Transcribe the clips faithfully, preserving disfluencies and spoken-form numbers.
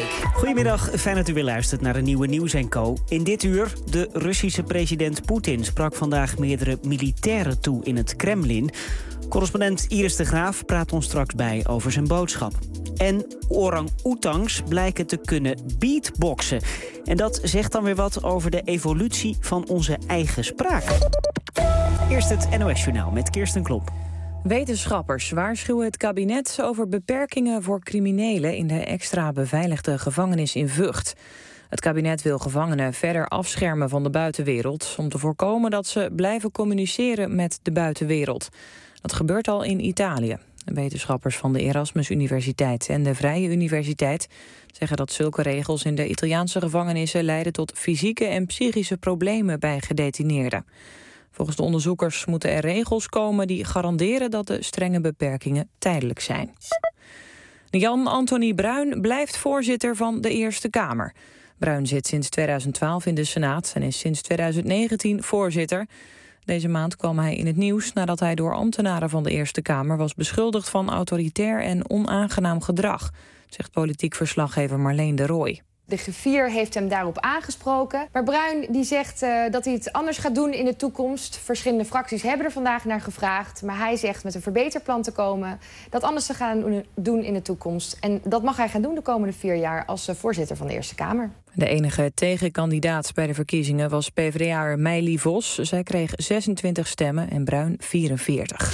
Goedemiddag, fijn dat u weer luistert naar een nieuwe Nieuws en Co. In dit uur, de Russische president Poetin sprak vandaag meerdere militairen toe in het Kremlin. Correspondent Iris de Graaf praat ons straks bij over zijn boodschap. En orang-oetangs blijken te kunnen beatboxen. En dat zegt dan weer wat over de evolutie van onze eigen spraak. Eerst het N O S-journaal met Kirsten Klop. Wetenschappers waarschuwen het kabinet over beperkingen voor criminelen in de extra beveiligde gevangenis in Vught. Het kabinet wil gevangenen verder afschermen van de buitenwereld om te voorkomen dat ze blijven communiceren met de buitenwereld. Dat gebeurt al in Italië. Wetenschappers van de Erasmus Universiteit en de Vrije Universiteit zeggen dat zulke regels in de Italiaanse gevangenissen leiden tot fysieke en psychische problemen bij gedetineerden. Volgens de onderzoekers moeten er regels komen die garanderen dat de strenge beperkingen tijdelijk zijn. Jan Anthony Bruin blijft voorzitter van de Eerste Kamer. Bruin zit sinds tweeduizend twaalf in de Senaat en is sinds tweeduizend negentien voorzitter. Deze maand kwam hij in het nieuws nadat hij door ambtenaren van de Eerste Kamer was beschuldigd van autoritair en onaangenaam gedrag, zegt politiek verslaggever Marleen de Rooij. De griffier heeft hem daarop aangesproken. Maar Bruin die zegt uh, dat hij het anders gaat doen in de toekomst. Verschillende fracties hebben er vandaag naar gevraagd. Maar hij zegt met een verbeterplan te komen, dat anders te gaan doen in de toekomst. En dat mag hij gaan doen de komende vier jaar als uh, voorzitter van de Eerste Kamer. De enige tegenkandidaat bij de verkiezingen was P v d A'er Meili Vos. Zij kreeg zesentwintig stemmen en Bruin vierenveertig.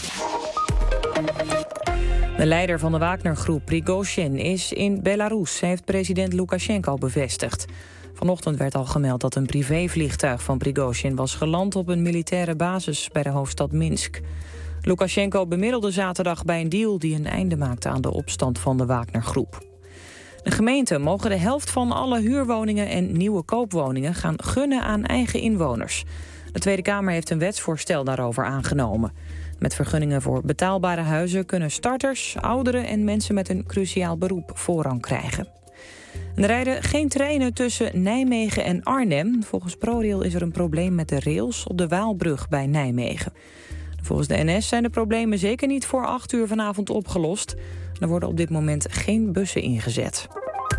De leider van de Wagner-groep, Prigozhin, is in Belarus, heeft president Lukasjenko bevestigd. Vanochtend werd al gemeld dat een privévliegtuig van Prigozhin was geland op een militaire basis bij de hoofdstad Minsk. Lukasjenko bemiddelde zaterdag bij een deal die een einde maakte aan de opstand van de Wagner-groep. De gemeenten mogen de helft van alle huurwoningen en nieuwe koopwoningen gaan gunnen aan eigen inwoners. De Tweede Kamer heeft een wetsvoorstel daarover aangenomen. Met vergunningen voor betaalbare huizen kunnen starters, ouderen en mensen met een cruciaal beroep voorrang krijgen. En er rijden geen treinen tussen Nijmegen en Arnhem. Volgens ProRail is er een probleem met de rails op de Waalbrug bij Nijmegen. Volgens de N S zijn de problemen zeker niet voor acht uur vanavond opgelost. Er worden op dit moment geen bussen ingezet.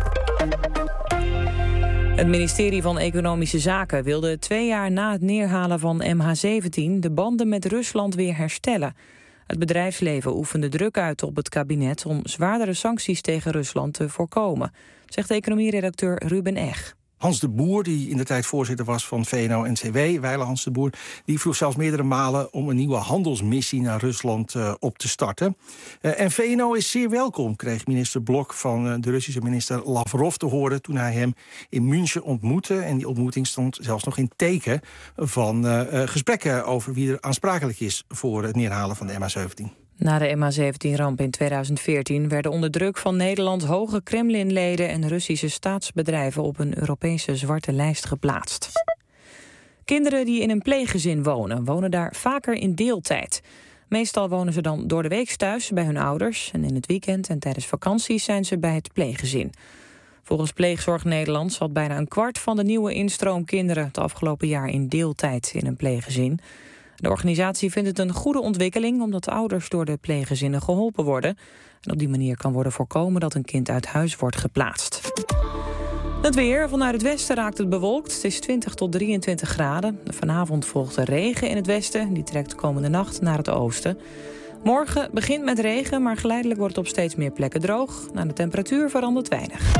Het ministerie van Economische Zaken wilde twee jaar na het neerhalen van M H zeventien... de banden met Rusland weer herstellen. Het bedrijfsleven oefende druk uit op het kabinet om zwaardere sancties tegen Rusland te voorkomen, zegt economieredacteur Ruben Eg. Hans de Boer, die in de tijd voorzitter was van V N O N C W, Wijle Hans de Boer, die vroeg zelfs meerdere malen om een nieuwe handelsmissie naar Rusland uh, op te starten. Uh, en V N O is zeer welkom, kreeg minister Blok van uh, de Russische minister Lavrov te horen toen hij hem in München ontmoette. En die ontmoeting stond zelfs nog in teken van uh, uh, gesprekken over wie er aansprakelijk is voor het neerhalen van de M H zeventien. Na de M H zeventien-ramp in tweeduizend veertien werden onder druk van Nederland hoge Kremlinleden en Russische staatsbedrijven op een Europese zwarte lijst geplaatst. Kinderen die in een pleeggezin wonen, wonen daar vaker in deeltijd. Meestal wonen ze dan door de week thuis bij hun ouders en in het weekend en tijdens vakanties zijn ze bij het pleeggezin. Volgens Pleegzorg Nederland zat bijna een kwart van de nieuwe instroom kinderen het afgelopen jaar in deeltijd in een pleeggezin. De organisatie vindt het een goede ontwikkeling omdat ouders door de pleeggezinnen geholpen worden. En op die manier kan worden voorkomen dat een kind uit huis wordt geplaatst. Het weer. Vanuit het westen raakt het bewolkt. Het is twintig tot drieëntwintig graden. Vanavond volgt er regen in het westen. Die trekt komende nacht naar het oosten. Morgen begint met regen, maar geleidelijk wordt het op steeds meer plekken droog. Nou, de temperatuur verandert weinig.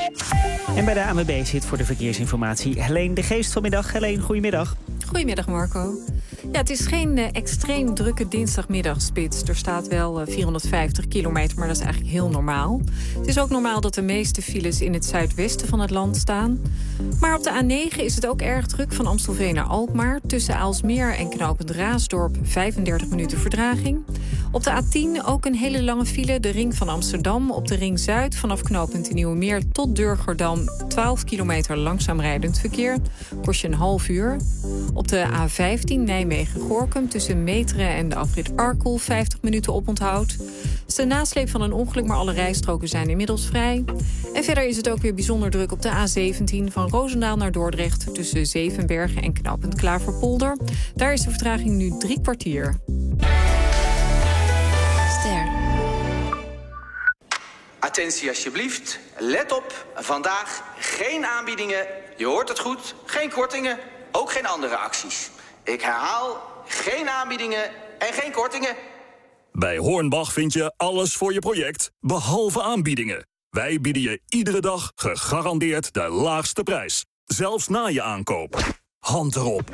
En bij de A N W B zit voor de verkeersinformatie Helene de Geest vanmiddag. Helene, goedemiddag. Goedemiddag Marco. Ja, het is geen uh, extreem drukke dinsdagmiddagspits. Er staat wel uh, vierhonderdvijftig kilometer, maar dat is eigenlijk heel normaal. Het is ook normaal dat de meeste files in het zuidwesten van het land staan. Maar op de A negen is het ook erg druk van Amstelveen naar Alkmaar. Tussen Aalsmeer en knooppunt Raasdorp vijfendertig minuten vertraging. Op de A tien ook een hele lange file, de ring van Amsterdam. Op de ring Zuid vanaf knooppunt de Nieuwe Meer tot Durgerdam twaalf kilometer langzaam rijdend verkeer. Kost je een half uur. Op de A vijftien Nijmegen-Gorinchem tussen Meteren en de afrit Arkel vijftig minuten oponthoud. Het is de nasleep van een ongeluk, maar alle rijstroken zijn inmiddels vrij. En verder is het ook weer bijzonder druk op de A zeventien van Roosendaal naar Dordrecht tussen Zevenbergen en knooppunt Klaverpolder. Daar is de vertraging nu drie kwartier. Ster. I Attentie alsjeblieft. Let op. Vandaag geen aanbiedingen. Je hoort het goed. Geen kortingen. Ook geen andere acties. Ik herhaal. Geen aanbiedingen en geen kortingen. Bij Hornbach vind je alles voor je project, behalve aanbiedingen. Wij bieden je iedere dag gegarandeerd de laagste prijs. Zelfs na je aankoop. Hand erop.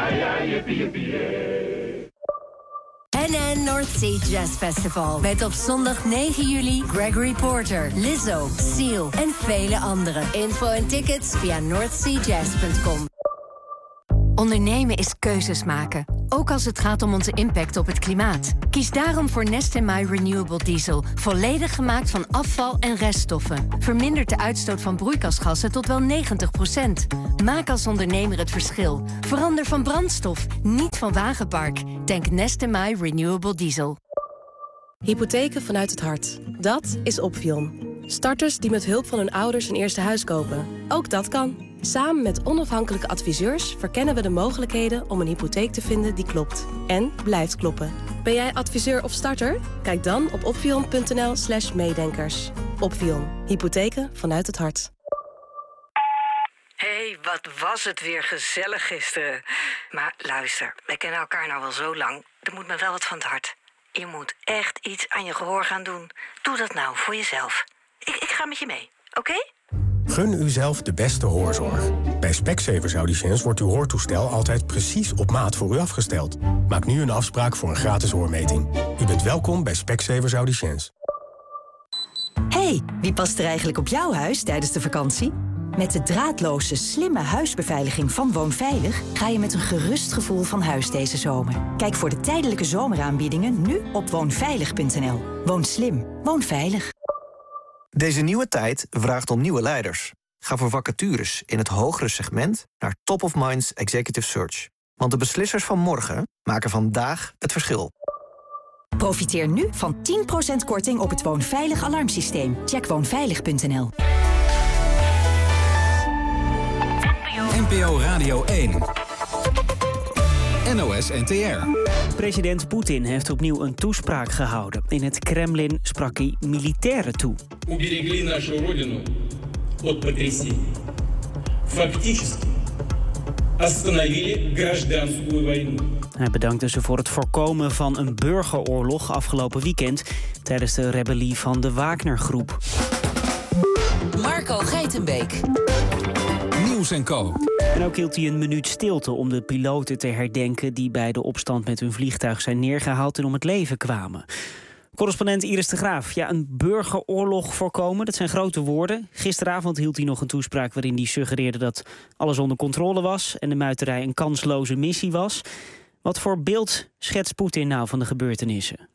N N North Sea Jazz Festival. Met op zondag negen juli Gregory Porter, Lizzo, Seal en vele anderen. Info en tickets via northseajazz punt com. Ondernemen is keuzes maken, ook als het gaat om onze impact op het klimaat. Kies daarom voor Nest in My Renewable Diesel, volledig gemaakt van afval en reststoffen. Vermindert de uitstoot van broeikasgassen tot wel negentig procent. Maak als ondernemer het verschil. Verander van brandstof, niet van wagenpark. Tank Nest in My Renewable Diesel. Hypotheken vanuit het hart. Dat is Opvion. Starters die met hulp van hun ouders een eerste huis kopen. Ook dat kan. Samen met onafhankelijke adviseurs verkennen we de mogelijkheden om een hypotheek te vinden die klopt. En blijft kloppen. Ben jij adviseur of starter? Kijk dan op opvion punt n l slash meedenkers. Opvion. Hypotheken vanuit het hart. Hé, hey, wat was het weer gezellig gisteren. Maar luister, wij kennen elkaar nou wel zo lang. Er moet me wel wat van het hart. Je moet echt iets aan je gehoor gaan doen. Doe dat nou voor jezelf. Ik, ik ga met je mee, oké? Okay? Gun uzelf de beste hoorzorg. Bij Specsavers Audiciëns wordt uw hoortoestel altijd precies op maat voor u afgesteld. Maak nu een afspraak voor een gratis hoormeting. U bent welkom bij Specsavers Audiciëns. Hey, wie past er eigenlijk op jouw huis tijdens de vakantie? Met de draadloze, slimme huisbeveiliging van Woonveilig ga je met een gerust gevoel van huis deze zomer. Kijk voor de tijdelijke zomeraanbiedingen nu op woonveilig punt n l. Woon slim, woon veilig. Deze nieuwe tijd vraagt om nieuwe leiders. Ga voor vacatures in het hogere segment naar Top of Minds Executive Search. Want de beslissers van morgen maken vandaag het verschil. Profiteer nu van tien procent korting op het Woonveilig alarmsysteem. Check woonveilig punt n l. N P O Radio één. N O S N T R. President Poetin heeft opnieuw een toespraak gehouden. In het Kremlin sprak hij militairen toe. Уберегли нашу родину от потрясений. Фактически остановили гражданскую войну. Hij bedankte ze voor het voorkomen van een burgeroorlog afgelopen weekend tijdens de rebellie van de Wagner-groep. Marco Geitenbeek. Nieuws en Co. En ook hield hij een minuut stilte om de piloten te herdenken die bij de opstand met hun vliegtuig zijn neergehaald en om het leven kwamen. Correspondent Iris de Graaf. Ja, een burgeroorlog voorkomen, dat zijn grote woorden. Gisteravond hield hij nog een toespraak waarin hij suggereerde dat alles onder controle was en de muiterij een kansloze missie was. Wat voor beeld schetst Poetin nou van de gebeurtenissen?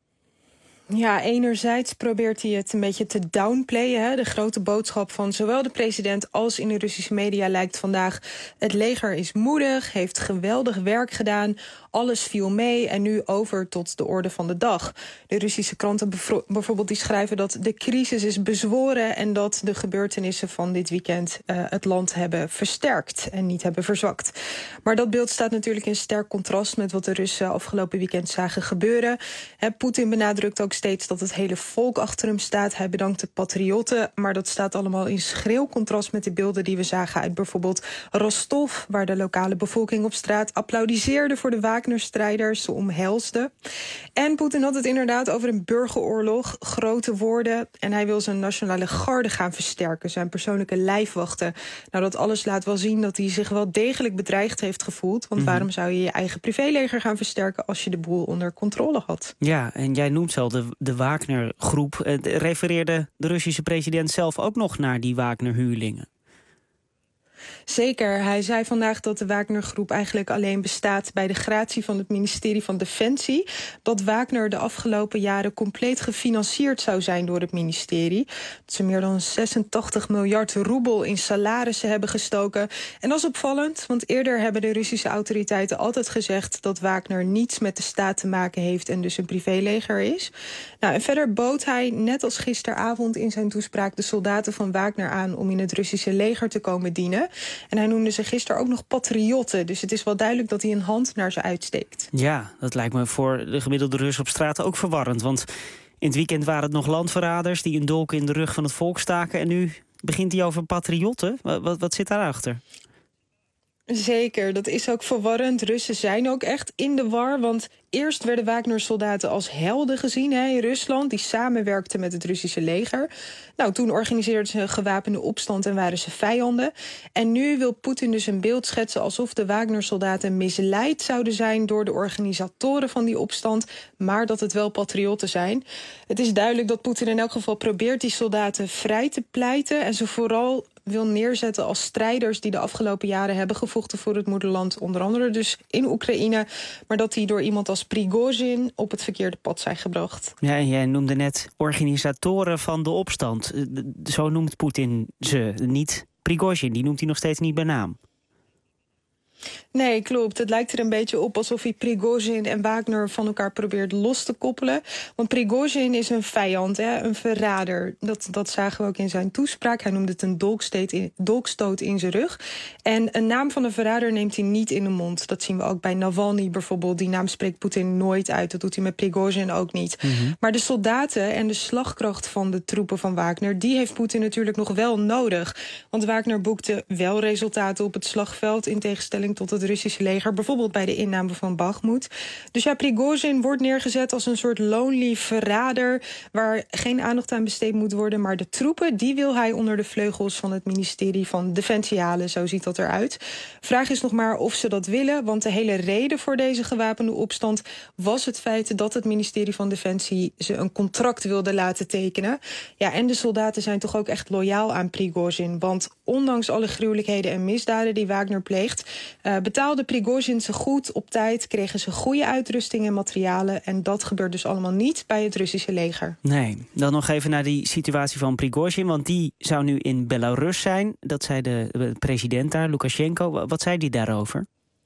Ja, enerzijds probeert hij het een beetje te downplayen. Hè. De grote boodschap van zowel de president als in de Russische media lijkt vandaag: het leger is moedig, heeft geweldig werk gedaan, alles viel mee en nu over tot de orde van de dag. De Russische kranten bijvoorbeeld die schrijven dat de crisis is bezworen en dat de gebeurtenissen van dit weekend uh, het land hebben versterkt en niet hebben verzwakt. Maar dat beeld staat natuurlijk in sterk contrast met wat de Russen afgelopen weekend zagen gebeuren. Hè, Poetin benadrukt ook steeds dat het hele volk achter hem staat. Hij bedankt de patriotten, maar dat staat allemaal in schril contrast met de beelden die we zagen uit bijvoorbeeld Rostov, waar de lokale bevolking op straat applaudisseerde voor de Wagner-strijders, ze omhelsde. En Poetin had het inderdaad over een burgeroorlog, grote woorden, en hij wil zijn nationale garde gaan versterken, zijn persoonlijke lijfwachten. Nou, dat alles laat wel zien dat hij zich wel degelijk bedreigd heeft gevoeld, want mm-hmm. waarom zou je je eigen privéleger gaan versterken als je de boel onder controle had? Ja, en jij noemt al de De Wagner-groep. Eh, refereerde de Russische president zelf ook nog naar die Wagner-huurlingen? Zeker. Hij zei vandaag dat de Wagner-groep eigenlijk alleen bestaat bij de gratie van het ministerie van Defensie. Dat Wagner de afgelopen jaren compleet gefinancierd zou zijn door het ministerie. Dat ze meer dan zesentachtig miljard roebel in salarissen hebben gestoken. En dat is opvallend, want eerder hebben de Russische autoriteiten altijd gezegd dat Wagner niets met de staat te maken heeft en dus een privéleger is. Nou, en verder bood hij, net als gisteravond in zijn toespraak, de soldaten van Wagner aan om in het Russische leger te komen dienen. En hij noemde ze gisteren ook nog patriotten. Dus het is wel duidelijk dat hij een hand naar ze uitsteekt. Ja, dat lijkt me voor de gemiddelde Rus op straat ook verwarrend. Want In het weekend waren het nog landverraders die een dolk in de rug van het volk staken. En nu begint hij over patriotten. Wat, wat, wat zit daarachter? Zeker, dat is ook verwarrend. Russen zijn ook echt in de war, want eerst werden Wagner-soldaten als helden gezien hè, in Rusland, die samenwerkten met het Russische leger. Nou, toen organiseerden ze een gewapende opstand en waren ze vijanden. En nu wil Poetin dus een beeld schetsen alsof de Wagner-soldaten misleid zouden zijn door de organisatoren van die opstand, maar dat het wel patriotten zijn. Het is duidelijk dat Poetin in elk geval probeert die soldaten vrij te pleiten en ze vooral wil neerzetten als strijders die de afgelopen jaren hebben gevochten voor het moederland, onder andere dus in Oekraïne, maar dat die door iemand als Prigozhin op het verkeerde pad zijn gebracht. Ja, en jij noemde net organisatoren van de opstand. Zo noemt Poetin ze, niet Prigozhin. Die noemt hij nog steeds niet bij naam. Nee, klopt. Het lijkt er een beetje op alsof hij Prigozhin en Wagner van elkaar probeert los te koppelen. Want Prigozhin is een vijand, hè, een verrader. Dat, dat zagen we ook in zijn toespraak. Hij noemde het een dolkstoot in, dolkstoot in zijn rug. En een naam van een verrader neemt hij niet in de mond. Dat zien we ook bij Navalny bijvoorbeeld. Die naam spreekt Poetin nooit uit. Dat doet hij met Prigozhin ook niet. Mm-hmm. Maar de soldaten en de slagkracht van de troepen van Wagner, die heeft Poetin natuurlijk nog wel nodig. Want Wagner boekte wel resultaten op het slagveld in tegenstelling tot het Russische leger, bijvoorbeeld bij de inname van Bakhmut. Dus ja, Prigozhin wordt neergezet als een soort lonely verrader waar geen aandacht aan besteed moet worden, maar de troepen, die wil hij onder de vleugels van het ministerie van Defensie halen. Zo ziet dat eruit. Vraag is nog maar of ze dat willen, want de hele reden voor deze gewapende opstand was het feit dat het ministerie van Defensie ze een contract wilde laten tekenen. Ja, en de soldaten zijn toch ook echt loyaal aan Prigozhin, want ondanks alle gruwelijkheden en misdaden die Wagner pleegt, Uh, betaalde Prigozhin ze goed op tijd, kregen ze goede uitrusting en materialen. En dat gebeurt dus allemaal niet bij het Russische leger. Nee, dan nog even naar die situatie van Prigozhin, want die zou nu in Belarus zijn. Dat zei de, de president daar, Lukashenko. Wat zei die daarover?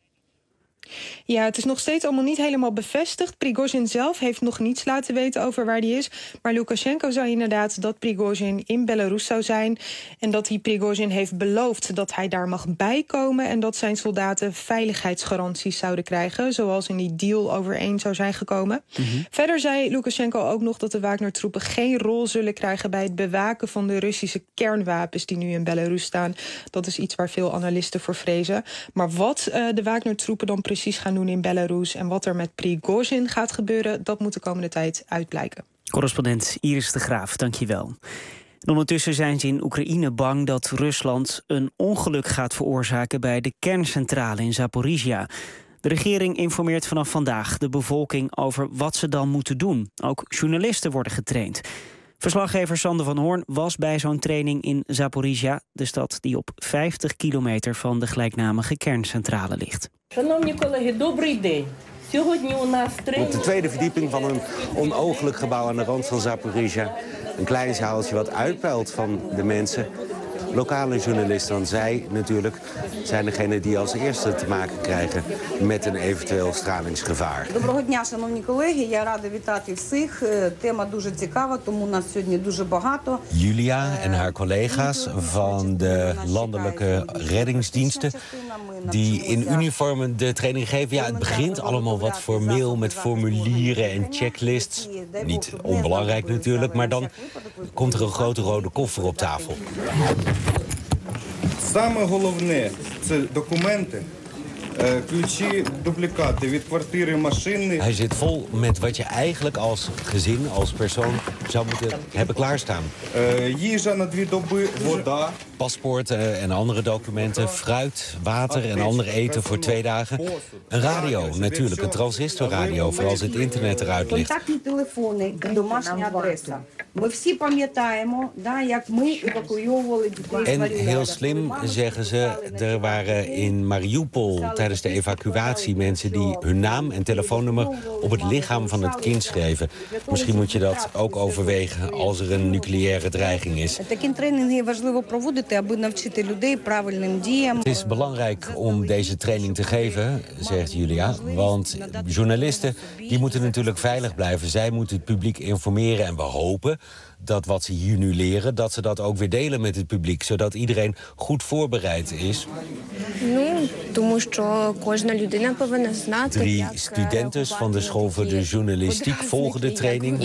Ja, het is nog steeds allemaal niet helemaal bevestigd. Prigozhin zelf heeft nog niets laten weten over waar die is. Maar Lukashenko zei inderdaad dat Prigozhin in Belarus zou zijn. En dat hij Prigozhin heeft beloofd dat hij daar mag bijkomen. En dat zijn soldaten veiligheidsgaranties zouden krijgen. Zoals in die deal overeen zou zijn gekomen. Mm-hmm. Verder zei Lukashenko ook nog dat de Wagner-troepen geen rol zullen krijgen bij het bewaken van de Russische kernwapens die nu in Belarus staan. Dat is iets waar veel analisten voor vrezen. Maar wat uh, de Wagner-troepen dan precies gaan doen in Belarus en wat er met Prigozhin gaat gebeuren, dat moet de komende tijd uitblijken. Correspondent Iris de Graaf, dank je wel. En ondertussen zijn ze in Oekraïne bang dat Rusland een ongeluk gaat veroorzaken bij de kerncentrale in Zaporizhia. De regering informeert vanaf vandaag de bevolking over wat ze dan moeten doen. Ook journalisten worden getraind. Verslaggever Sander van Hoorn was bij zo'n training in Zaporizhia, de stad die op vijftig kilometer van de gelijknamige kerncentrale ligt. Шановні колеги, добрий день. Сьогодні у нас Op de tweede verdieping van een onooglijk gebouw aan de rand van Zaporizhia. Een klein zaaltje wat uitpuilt van de mensen. Lokale journalisten, want zij natuurlijk zijn degene die als eerste te maken krijgen met een eventueel stralingsgevaar. Доброго дня, шановні колеги. Я рада вітати всіх. Тема дуже цікава, тому нас сьогодні дуже багато. Julia en haar collega's van de landelijke reddingsdiensten die in uniformen de training geven. Ja, het begint allemaal wat formeel met formulieren en checklists. Niet onbelangrijk natuurlijk, maar dan komt er een grote rode koffer op tafel. Саме головне – це документи, ключі, дублікати від квартири, машини. Hij zit vol met wat je eigenlijk als gezin, als persoon zou moeten hebben klaarstaan. Їжа на дві доби, вода. Paspoorten en andere documenten, fruit, water en ander eten voor twee dagen. Een radio, natuurlijk, een transistorradio voor als het internet eruit ligt. Контактні телефони, домашня адреса. Ми всі пам'ятаємо, да, як ми евакуйовували дітей. En heel slim, zeggen ze, er waren in Mariupol tijdens de evacuatie mensen die hun naam en telefoonnummer op het lichaam van het kind schreven. Misschien moet je dat ook overwegen als er een nucleaire dreiging is. Такі тренінги важливо проводити, аби навчити людей правильним діям. Het is belangrijk om deze training te geven, zegt Julia. Want journalisten die moeten natuurlijk veilig blijven. Zij moeten het publiek informeren en we hopen dat wat ze hier nu leren, dat ze dat ook weer delen met het publiek, zodat iedereen goed voorbereid is. Drie studenten van de School voor de Journalistiek volgen de training.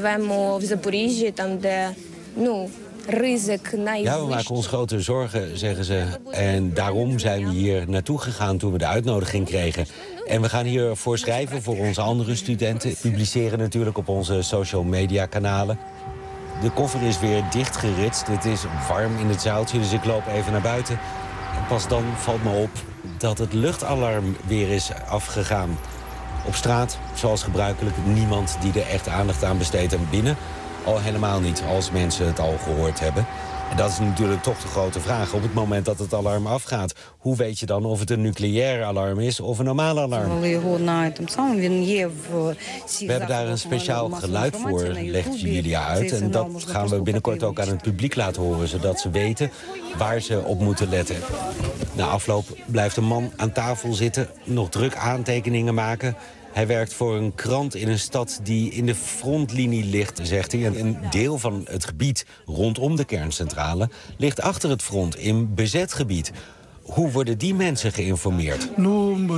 Ja, we maken ons grote zorgen, zeggen ze. En daarom zijn we hier naartoe gegaan toen we de uitnodiging kregen. En we gaan hiervoor schrijven voor onze andere studenten. Publiceren natuurlijk op onze social media kanalen. De koffer is weer dichtgeritst. Het is warm in het zaaltje, dus ik loop even naar buiten. En pas dan valt me op dat het luchtalarm weer is afgegaan. Op straat, zoals gebruikelijk, niemand die er echt aandacht aan besteedt. En binnen al helemaal niet, als mensen het al gehoord hebben. En dat is natuurlijk toch de grote vraag. Op het moment dat het alarm afgaat, hoe weet je dan of het een nucleair alarm is of een normaal alarm? We hebben daar een speciaal geluid voor, legt Julia uit. En dat gaan we binnenkort ook aan het publiek laten horen, zodat ze weten waar ze op moeten letten. Na afloop blijft een man aan tafel zitten, nog druk aantekeningen maken. Hij werkt voor een krant in een stad die in de frontlinie ligt, zegt hij. En een deel van het gebied rondom de kerncentrale ligt achter het front in bezet gebied. Hoe worden die mensen geïnformeerd? Nou,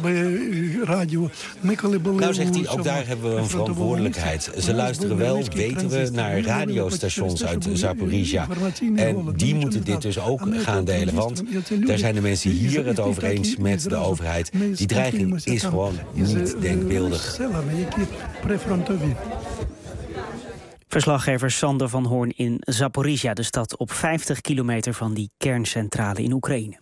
zegt hij, ook daar hebben we een verantwoordelijkheid. Ze luisteren wel, weten we, naar radiostations uit Zaporizhia. En die moeten dit dus ook gaan delen. Want daar zijn de mensen hier het over eens met de overheid. Die dreiging is gewoon niet denkbeeldig. Verslaggever Sander van Hoorn in Zaporizhia, de stad op vijftig kilometer van die kerncentrale in Oekraïne.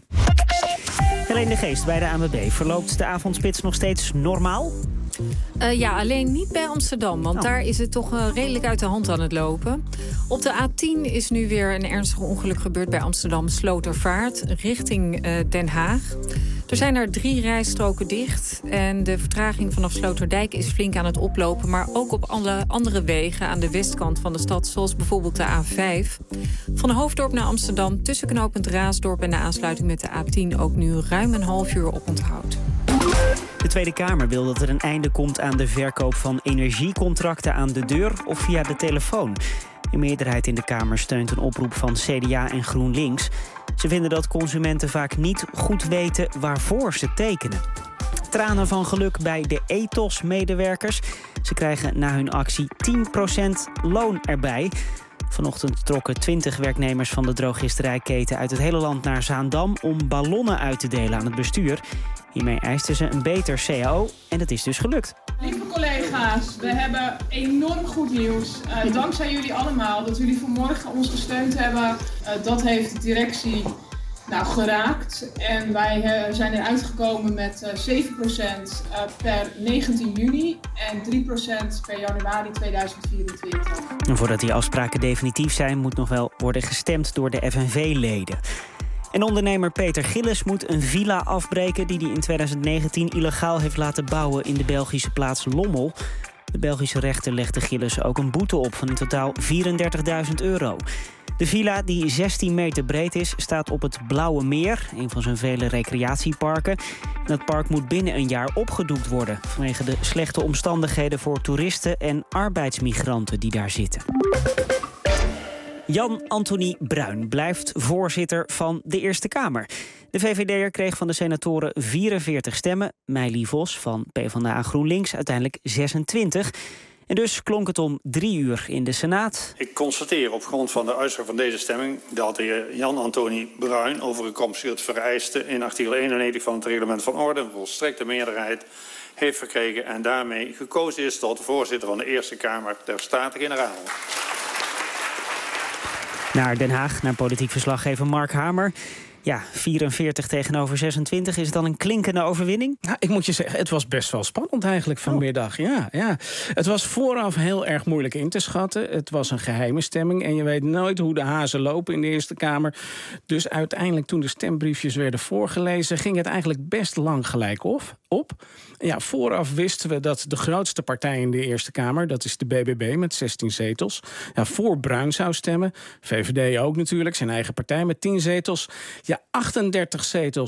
Helene de Geest bij de A N W B. Verloopt de avondspits nog steeds normaal? Uh, ja, alleen niet bij Amsterdam, want oh. daar is het toch uh, redelijk uit de hand aan het lopen. Op de A tien is nu weer een ernstig ongeluk gebeurd bij Amsterdam Slotervaart, richting uh, Den Haag. Er zijn er drie rijstroken dicht en de vertraging vanaf Sloterdijk is flink aan het oplopen, maar ook op alle andere wegen aan de westkant van de stad, zoals bijvoorbeeld de A vijf. Van Hoofddorp naar Amsterdam tussen knooppunt Raasdorp en de aansluiting met de A tien ook nu ruim een half uur op onthoud. De Tweede Kamer wil dat er een einde komt aan de verkoop van energiecontracten aan de deur of via de telefoon. Een meerderheid in de Kamer steunt een oproep van C D A en GroenLinks. Ze vinden dat consumenten vaak niet goed weten waarvoor ze tekenen. Tranen van geluk bij de Ethos-medewerkers. Ze krijgen na hun actie tien procent loon erbij. Vanochtend trokken twintig werknemers van de drogisterijketen uit het hele land naar Zaandam om ballonnen uit te delen aan het bestuur. Hiermee eisten ze een beter C A O en dat is dus gelukt. Lieve collega's, we hebben enorm goed nieuws. Uh, dankzij jullie allemaal dat jullie vanmorgen ons gesteund hebben. Uh, dat heeft de directie nou, geraakt. En wij uh, zijn eruit gekomen met uh, zeven procent uh, per negentien juni en drie procent per januari tweeduizend vierentwintig. En voordat die afspraken definitief zijn, moet nog wel worden gestemd door de F N V-leden. En ondernemer Peter Gillis moet een villa afbreken die hij in tweeduizend negentien illegaal heeft laten bouwen in de Belgische plaats Lommel. De Belgische rechter legde Gillis ook een boete op van in totaal vierendertigduizend euro. De villa, die zestien meter breed is, staat op het Blauwe Meer, een van zijn vele recreatieparken. En het park moet binnen een jaar opgedoekt worden vanwege de slechte omstandigheden voor toeristen en arbeidsmigranten die daar zitten. Jan Antonie Bruin blijft voorzitter van de Eerste Kamer. De V V D'er kreeg van de senatoren vierenveertig stemmen. Meili Vos van PvdA GroenLinks uiteindelijk zesentwintig. En dus klonk het om drie uur in de Senaat. Ik constateer op grond van de uitslag van deze stemming dat de heer Jan Antonie Bruin overeenkomstig het vereiste in artikel eenennegentig van het reglement van orde een volstrekte meerderheid heeft verkregen en daarmee gekozen is tot voorzitter van de Eerste Kamer der Staten-Generaal. Naar Den Haag, naar politiek verslaggever Mark Hamer. Ja, vierenveertig tegenover zesentwintig. Is het dan een klinkende overwinning? Nou, ik moet je zeggen, het was best wel spannend eigenlijk vanmiddag. Oh. Ja, ja. Het was vooraf heel erg moeilijk in te schatten. Het was een geheime stemming en je weet nooit hoe de hazen lopen in de Eerste Kamer. Dus uiteindelijk toen de stembriefjes werden voorgelezen, ging het eigenlijk best lang gelijk op. op. Ja, vooraf wisten we dat de grootste partij in de Eerste Kamer, dat is de B B B met zestien zetels, ja, voor Bruin zou stemmen. V V D ook natuurlijk, zijn eigen partij met tien zetels. Ja, achtendertig zetels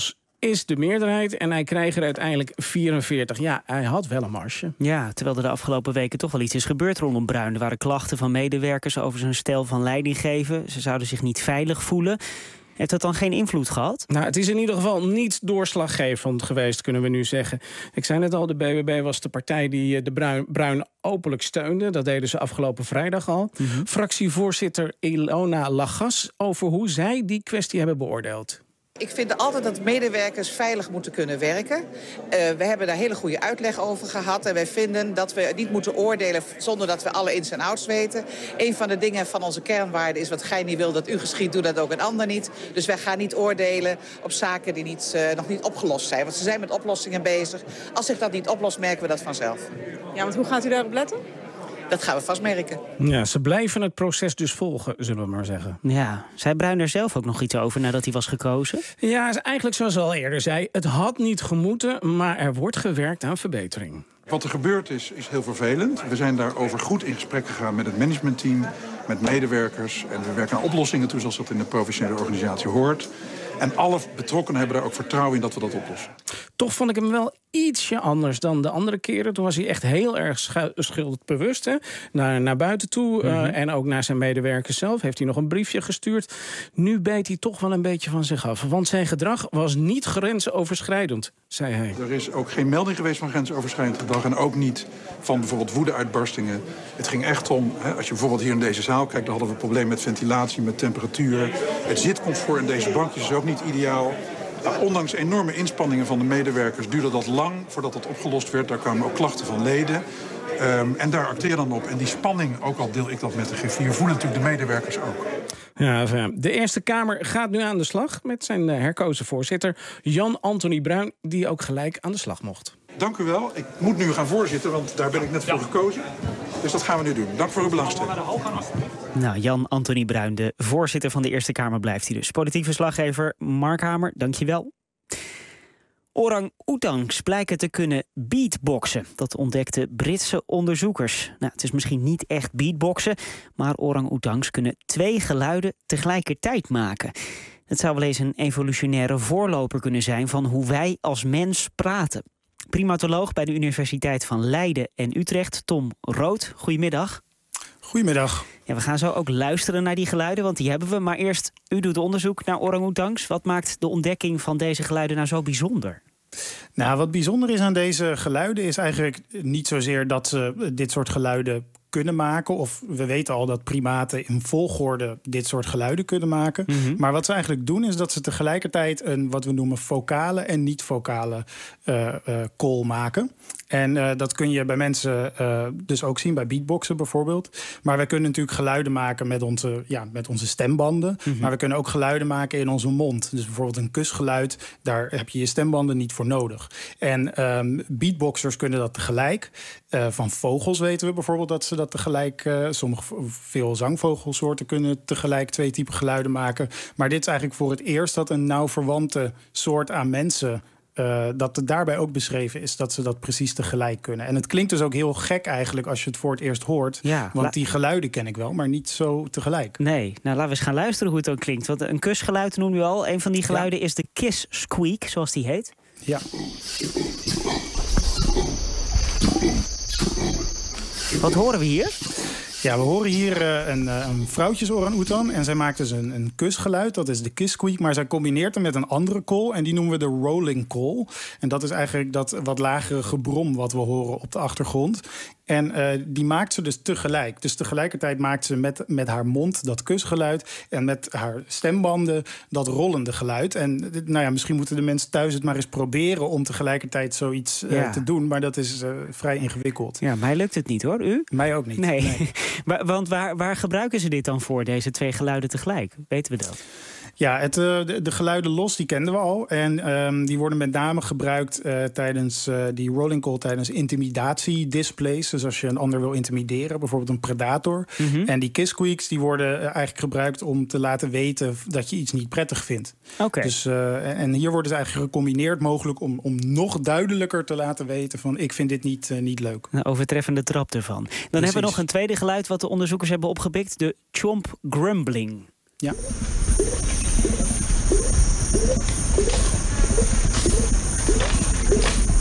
is de meerderheid en hij krijgt er uiteindelijk vierenveertig. Ja, hij had wel een marge. Ja, terwijl er de afgelopen weken toch wel iets is gebeurd rondom Bruin. Er waren klachten van medewerkers over zijn stijl van leiding geven. Ze zouden zich niet veilig voelen. Heeft dat dan geen invloed gehad? Nou, het is in ieder geval niet doorslaggevend geweest, kunnen we nu zeggen. Ik zei net al, de B B B was de partij die de Bruin, Bruin openlijk steunde. Dat deden ze afgelopen vrijdag al. Mm-hmm. Fractievoorzitter Ilona Lagas over hoe zij die kwestie hebben beoordeeld. Ik vind altijd dat medewerkers veilig moeten kunnen werken. Uh, we hebben daar hele goede uitleg over gehad. En wij vinden dat we niet moeten oordelen zonder dat we alle ins en outs weten. Een van de dingen van onze kernwaarden is wat gij niet wil dat u geschiet, doe dat ook een ander niet. Dus wij gaan niet oordelen op zaken die niet, uh, nog niet opgelost zijn. Want ze zijn met oplossingen bezig. Als zich dat niet oplost, merken we dat vanzelf. Ja, want hoe gaat u daarop letten? Dat gaan we vast merken. Ja, ze blijven het proces dus volgen, zullen we maar zeggen. Ja, zei Bruin er zelf ook nog iets over nadat hij was gekozen? Ja, eigenlijk zoals al eerder zei, het had niet gemoeten, maar er wordt gewerkt aan verbetering. Wat er gebeurd is, is heel vervelend. We zijn daarover goed in gesprek gegaan met het managementteam, met medewerkers. En we werken aan oplossingen toe, zoals dat in de professionele organisatie hoort. En alle betrokkenen hebben daar ook vertrouwen in dat we dat oplossen. Toch vond ik hem wel ietsje anders dan de andere keren. Toen was hij echt heel erg schuldbewust. Hè? Naar, naar buiten toe mm-hmm. uh, en ook naar zijn medewerkers zelf. Heeft hij nog een briefje gestuurd. Nu beet hij toch wel een beetje van zich af. Want zijn gedrag was niet grensoverschrijdend, zei hij. Er is ook geen melding geweest van grensoverschrijdend gedrag. En ook niet van bijvoorbeeld woedeuitbarstingen. Het ging echt om, hè, als je bijvoorbeeld hier in deze zaal kijkt, dan hadden we een probleem met ventilatie, met temperatuur. Het zitcomfort in deze bankjes is ook niet ideaal. Nou, ondanks enorme inspanningen van de medewerkers duurde dat lang voordat dat opgelost werd. Daar kwamen ook klachten van leden. Um, en daar acteer dan op. En die spanning, ook al deel ik dat met de G vier, voelen natuurlijk de medewerkers ook. Ja, de Eerste Kamer gaat nu aan de slag met zijn herkozen voorzitter Jan Anthony Bruin, die ook gelijk aan de slag mocht. Dank u wel. Ik moet nu gaan voorzitten, want daar ben ik net voor gekozen. Dus dat gaan we nu doen. Dank voor uw belangstelling. Nou, Jan Anthony Bruin, de voorzitter van de Eerste Kamer, blijft hij dus. Politiek verslaggever Mark Hamer, dank je wel. Orang-oetangs blijken te kunnen beatboxen. Dat ontdekten Britse onderzoekers. Nou, het is misschien niet echt beatboxen, maar orang-oetangs kunnen twee geluiden tegelijkertijd maken. Het zou wel eens een evolutionaire voorloper kunnen zijn van hoe wij als mens praten. Primatoloog bij de Universiteit van Leiden en Utrecht, Tom Rood. Goedemiddag. Goedemiddag. Ja, we gaan zo ook luisteren naar die geluiden, want die hebben we. Maar eerst, u doet onderzoek naar orang-oetangs. Wat maakt de ontdekking van deze geluiden nou zo bijzonder? Nou, wat bijzonder is aan deze geluiden is eigenlijk niet zozeer dat ze dit soort geluiden kunnen maken. Of we weten al dat primaten in volgorde dit soort geluiden kunnen maken. Mm-hmm. Maar wat ze eigenlijk doen is dat ze tegelijkertijd een wat we noemen vocale en niet-vocale uh, uh, call maken. En uh, dat kun je bij mensen uh, dus ook zien, bij beatboxen bijvoorbeeld. Maar we kunnen natuurlijk geluiden maken met onze, ja, met onze stembanden. Mm-hmm. Maar we kunnen ook geluiden maken in onze mond. Dus bijvoorbeeld een kusgeluid, daar heb je je stembanden niet voor nodig. En um, beatboxers kunnen dat tegelijk. Uh, van vogels weten we bijvoorbeeld dat ze dat tegelijk... Uh, sommige veel zangvogelsoorten kunnen tegelijk twee typen geluiden maken. Maar dit is eigenlijk voor het eerst dat een nauw verwante soort aan mensen... Uh, dat het daarbij ook beschreven is dat ze dat precies tegelijk kunnen. En het klinkt dus ook heel gek eigenlijk als je het voor het eerst hoort. Ja, want die geluiden ken ik wel, maar niet zo tegelijk. Nee, nou laten we eens gaan luisteren hoe het ook klinkt. Want een kusgeluid noem je al. Een van die geluiden ja. is de kiss squeak, zoals die heet. Ja. Wat horen we hier? Ja, we horen hier uh, een, uh, een vrouwtjes-orang-oetan. En zij maakt dus een, een kusgeluid, dat is de kiss squeak. Maar zij combineert hem met een andere call. En die noemen we de rolling call. En dat is eigenlijk dat wat lagere gebrom wat we horen op de achtergrond. En uh, die maakt ze dus tegelijk. Dus tegelijkertijd maakt ze met, met haar mond dat kusgeluid... en met haar stembanden dat rollende geluid. En nou ja, misschien moeten de mensen thuis het maar eens proberen... om tegelijkertijd zoiets uh, ja. te doen. Maar dat is uh, vrij ingewikkeld. Ja, mij lukt het niet, hoor. U? Mij ook niet. Nee. nee. Want waar, waar gebruiken ze dit dan voor, deze twee geluiden tegelijk? Weten we dat? Ja, het, de, de geluiden los, die kenden we al. En um, die worden met name gebruikt uh, tijdens uh, die rolling call... tijdens intimidatiedisplays. Dus als je een ander wil intimideren, bijvoorbeeld een predator. Mm-hmm. En die kiss squeaks die worden uh, eigenlijk gebruikt om te laten weten... dat je iets niet prettig vindt. Okay. Dus, uh, en hier worden ze eigenlijk gecombineerd mogelijk... om, om nog duidelijker te laten weten van... ik vind dit niet, uh, niet leuk. Een overtreffende trap ervan. Dan Precies. hebben we nog een tweede geluid wat de onderzoekers hebben opgepikt. De chomp grumbling. Ja.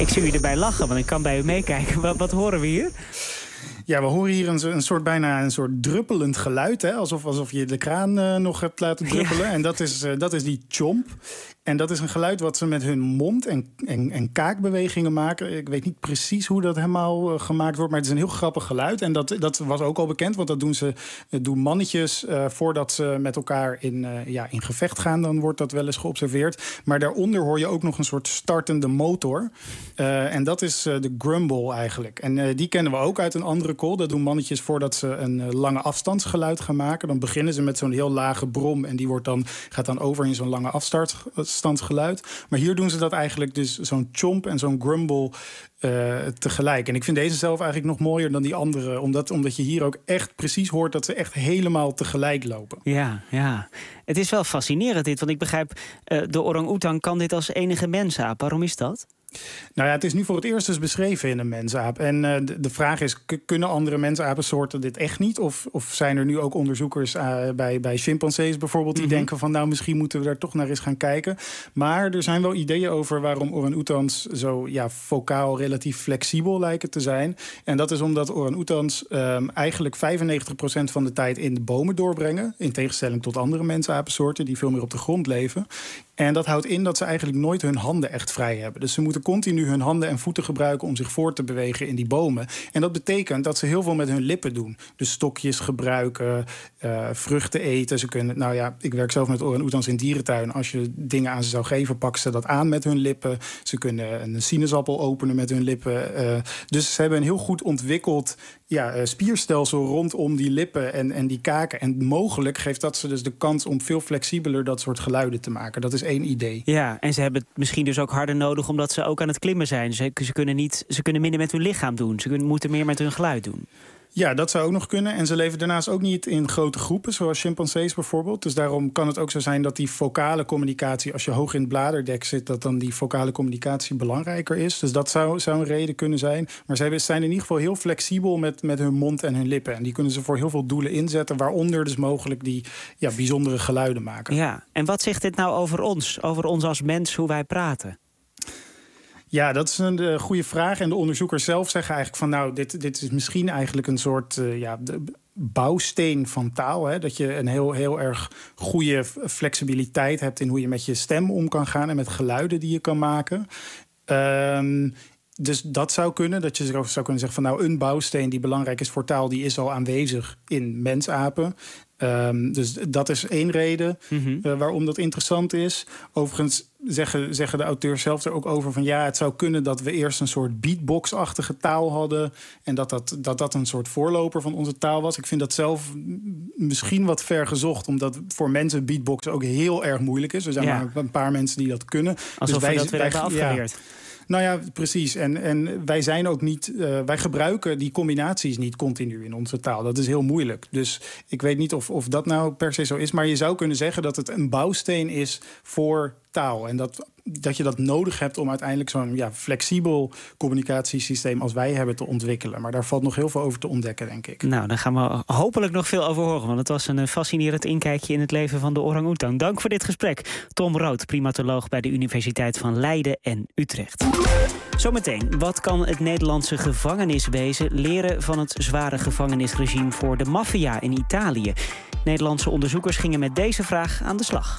Ik zie u erbij lachen, want ik kan bij u meekijken. Wat, wat horen we hier? Ja, we horen hier een, een soort bijna een soort druppelend geluid. Hè? Alsof, alsof je de kraan uh, nog hebt laten druppelen. Ja. En dat is, uh, dat is die chomp. En dat is een geluid wat ze met hun mond en, en, en kaakbewegingen maken. Ik weet niet precies hoe dat helemaal uh, gemaakt wordt, maar het is een heel grappig geluid. En dat, dat was ook al bekend, want dat doen, ze, doen mannetjes uh, voordat ze met elkaar in, uh, ja, in gevecht gaan. Dan wordt dat wel eens geobserveerd. Maar daaronder hoor je ook nog een soort startende motor. Uh, en dat is uh, de grumble eigenlijk. En uh, die kennen we ook uit een andere call. Dat doen mannetjes voordat ze een uh, lange afstandsgeluid gaan maken. Dan beginnen ze met zo'n heel lage brom en die wordt dan, gaat dan over in zo'n lange afstandsgeluid. Maar hier doen ze dat eigenlijk dus zo'n chomp en zo'n grumble uh, tegelijk. En ik vind deze zelf eigenlijk nog mooier dan die andere. Omdat, omdat je hier ook echt precies hoort dat ze echt helemaal tegelijk lopen. Ja, ja. Het is wel fascinerend dit. Want ik begrijp, uh, de orang-oetan kan dit als enige mensaap. Waarom is dat? Nou ja, het is nu voor het eerst dus beschreven in een mensaap. En uh, de, de vraag is, k- kunnen andere mensapensoorten dit echt niet? Of, of zijn er nu ook onderzoekers uh, bij, bij chimpansees bijvoorbeeld... die mm-hmm. denken van, nou, misschien moeten we daar toch naar eens gaan kijken. Maar er zijn wel ideeën over waarom orang-oetans zo ja, vocaal relatief flexibel lijken te zijn. En dat is omdat orang-oetans um, eigenlijk vijfennegentig procent van de tijd in de bomen doorbrengen. In tegenstelling tot andere mensapensoorten die veel meer op de grond leven. En dat houdt in dat ze eigenlijk nooit hun handen echt vrij hebben. Dus ze moeten continu hun handen en voeten gebruiken om zich voort te bewegen in die bomen. En dat betekent dat ze heel veel met hun lippen doen. Dus stokjes gebruiken, uh, vruchten eten. Ze kunnen, nou ja, ik werk zelf met orang-oetans in dierentuin. Als je dingen aan ze zou geven, pakken ze dat aan met hun lippen. Ze kunnen een sinaasappel openen met hun lippen. Uh, dus ze hebben een heel goed ontwikkeld ja, uh, spierstelsel rondom die lippen en, en die kaken. En mogelijk geeft dat ze dus de kans om veel flexibeler dat soort geluiden te maken. Dat is één idee. Ja, en ze hebben het misschien dus ook harder nodig omdat ze ook aan het klimmen zijn. Ze, ze, kunnen, niet, ze kunnen minder met hun lichaam doen. Ze kunnen, moeten meer met hun geluid doen. Ja, dat zou ook nog kunnen. En ze leven daarnaast ook niet in grote groepen, zoals chimpansees bijvoorbeeld. Dus daarom kan het ook zo zijn dat die vocale communicatie, als je hoog in het bladerdek zit, dat dan die vocale communicatie belangrijker is. Dus dat zou, zou een reden kunnen zijn. Maar zij zijn in ieder geval heel flexibel met, met hun mond en hun lippen. En die kunnen ze voor heel veel doelen inzetten, waaronder dus mogelijk die ja, bijzondere geluiden maken. Ja, en wat zegt dit nou over ons? Over ons als mens, hoe wij praten? Ja, dat is een uh, goede vraag. En de onderzoekers zelf zeggen eigenlijk van, nou, dit, dit is misschien eigenlijk een soort uh, ja, de bouwsteen van taal. Hè? Dat je een heel, heel erg goede flexibiliteit hebt in hoe je met je stem om kan gaan en met geluiden die je kan maken. Um, Dus dat zou kunnen, dat je zou kunnen zeggen van, nou, een bouwsteen die belangrijk is voor taal, die is al aanwezig in mensapen. Um, dus dat is één reden mm-hmm. uh, waarom dat interessant is. Overigens zeggen, zeggen de auteurs zelf er ook over van, ja, het zou kunnen dat we eerst een soort beatbox-achtige taal hadden en dat dat, dat dat een soort voorloper van onze taal was. Ik vind dat zelf misschien wat ver gezocht, omdat voor mensen beatboxen ook heel erg moeilijk is. Er zijn ja. maar een paar mensen die dat kunnen. Alsof dus wij, we dat weer wij, hebben afgeleerd. Ja, Nou ja, precies. En, en wij zijn ook niet. Uh, wij gebruiken die combinaties niet continu in onze taal. Dat is heel moeilijk. Dus ik weet niet of, of dat nou per se zo is. Maar je zou kunnen zeggen dat het een bouwsteen is voor taal. En dat, dat je dat nodig hebt om uiteindelijk zo'n ja, flexibel communicatiesysteem als wij hebben te ontwikkelen. Maar daar valt nog heel veel over te ontdekken, denk ik. Nou, daar gaan we hopelijk nog veel over horen. Want het was een fascinerend inkijkje in het leven van de orang-oetan. Dank voor dit gesprek. Tom Rood, primatoloog bij de Universiteit van Leiden en Utrecht. Zometeen, wat kan het Nederlandse gevangeniswezen leren van het zware gevangenisregime voor de maffia in Italië? Nederlandse onderzoekers gingen met deze vraag aan de slag.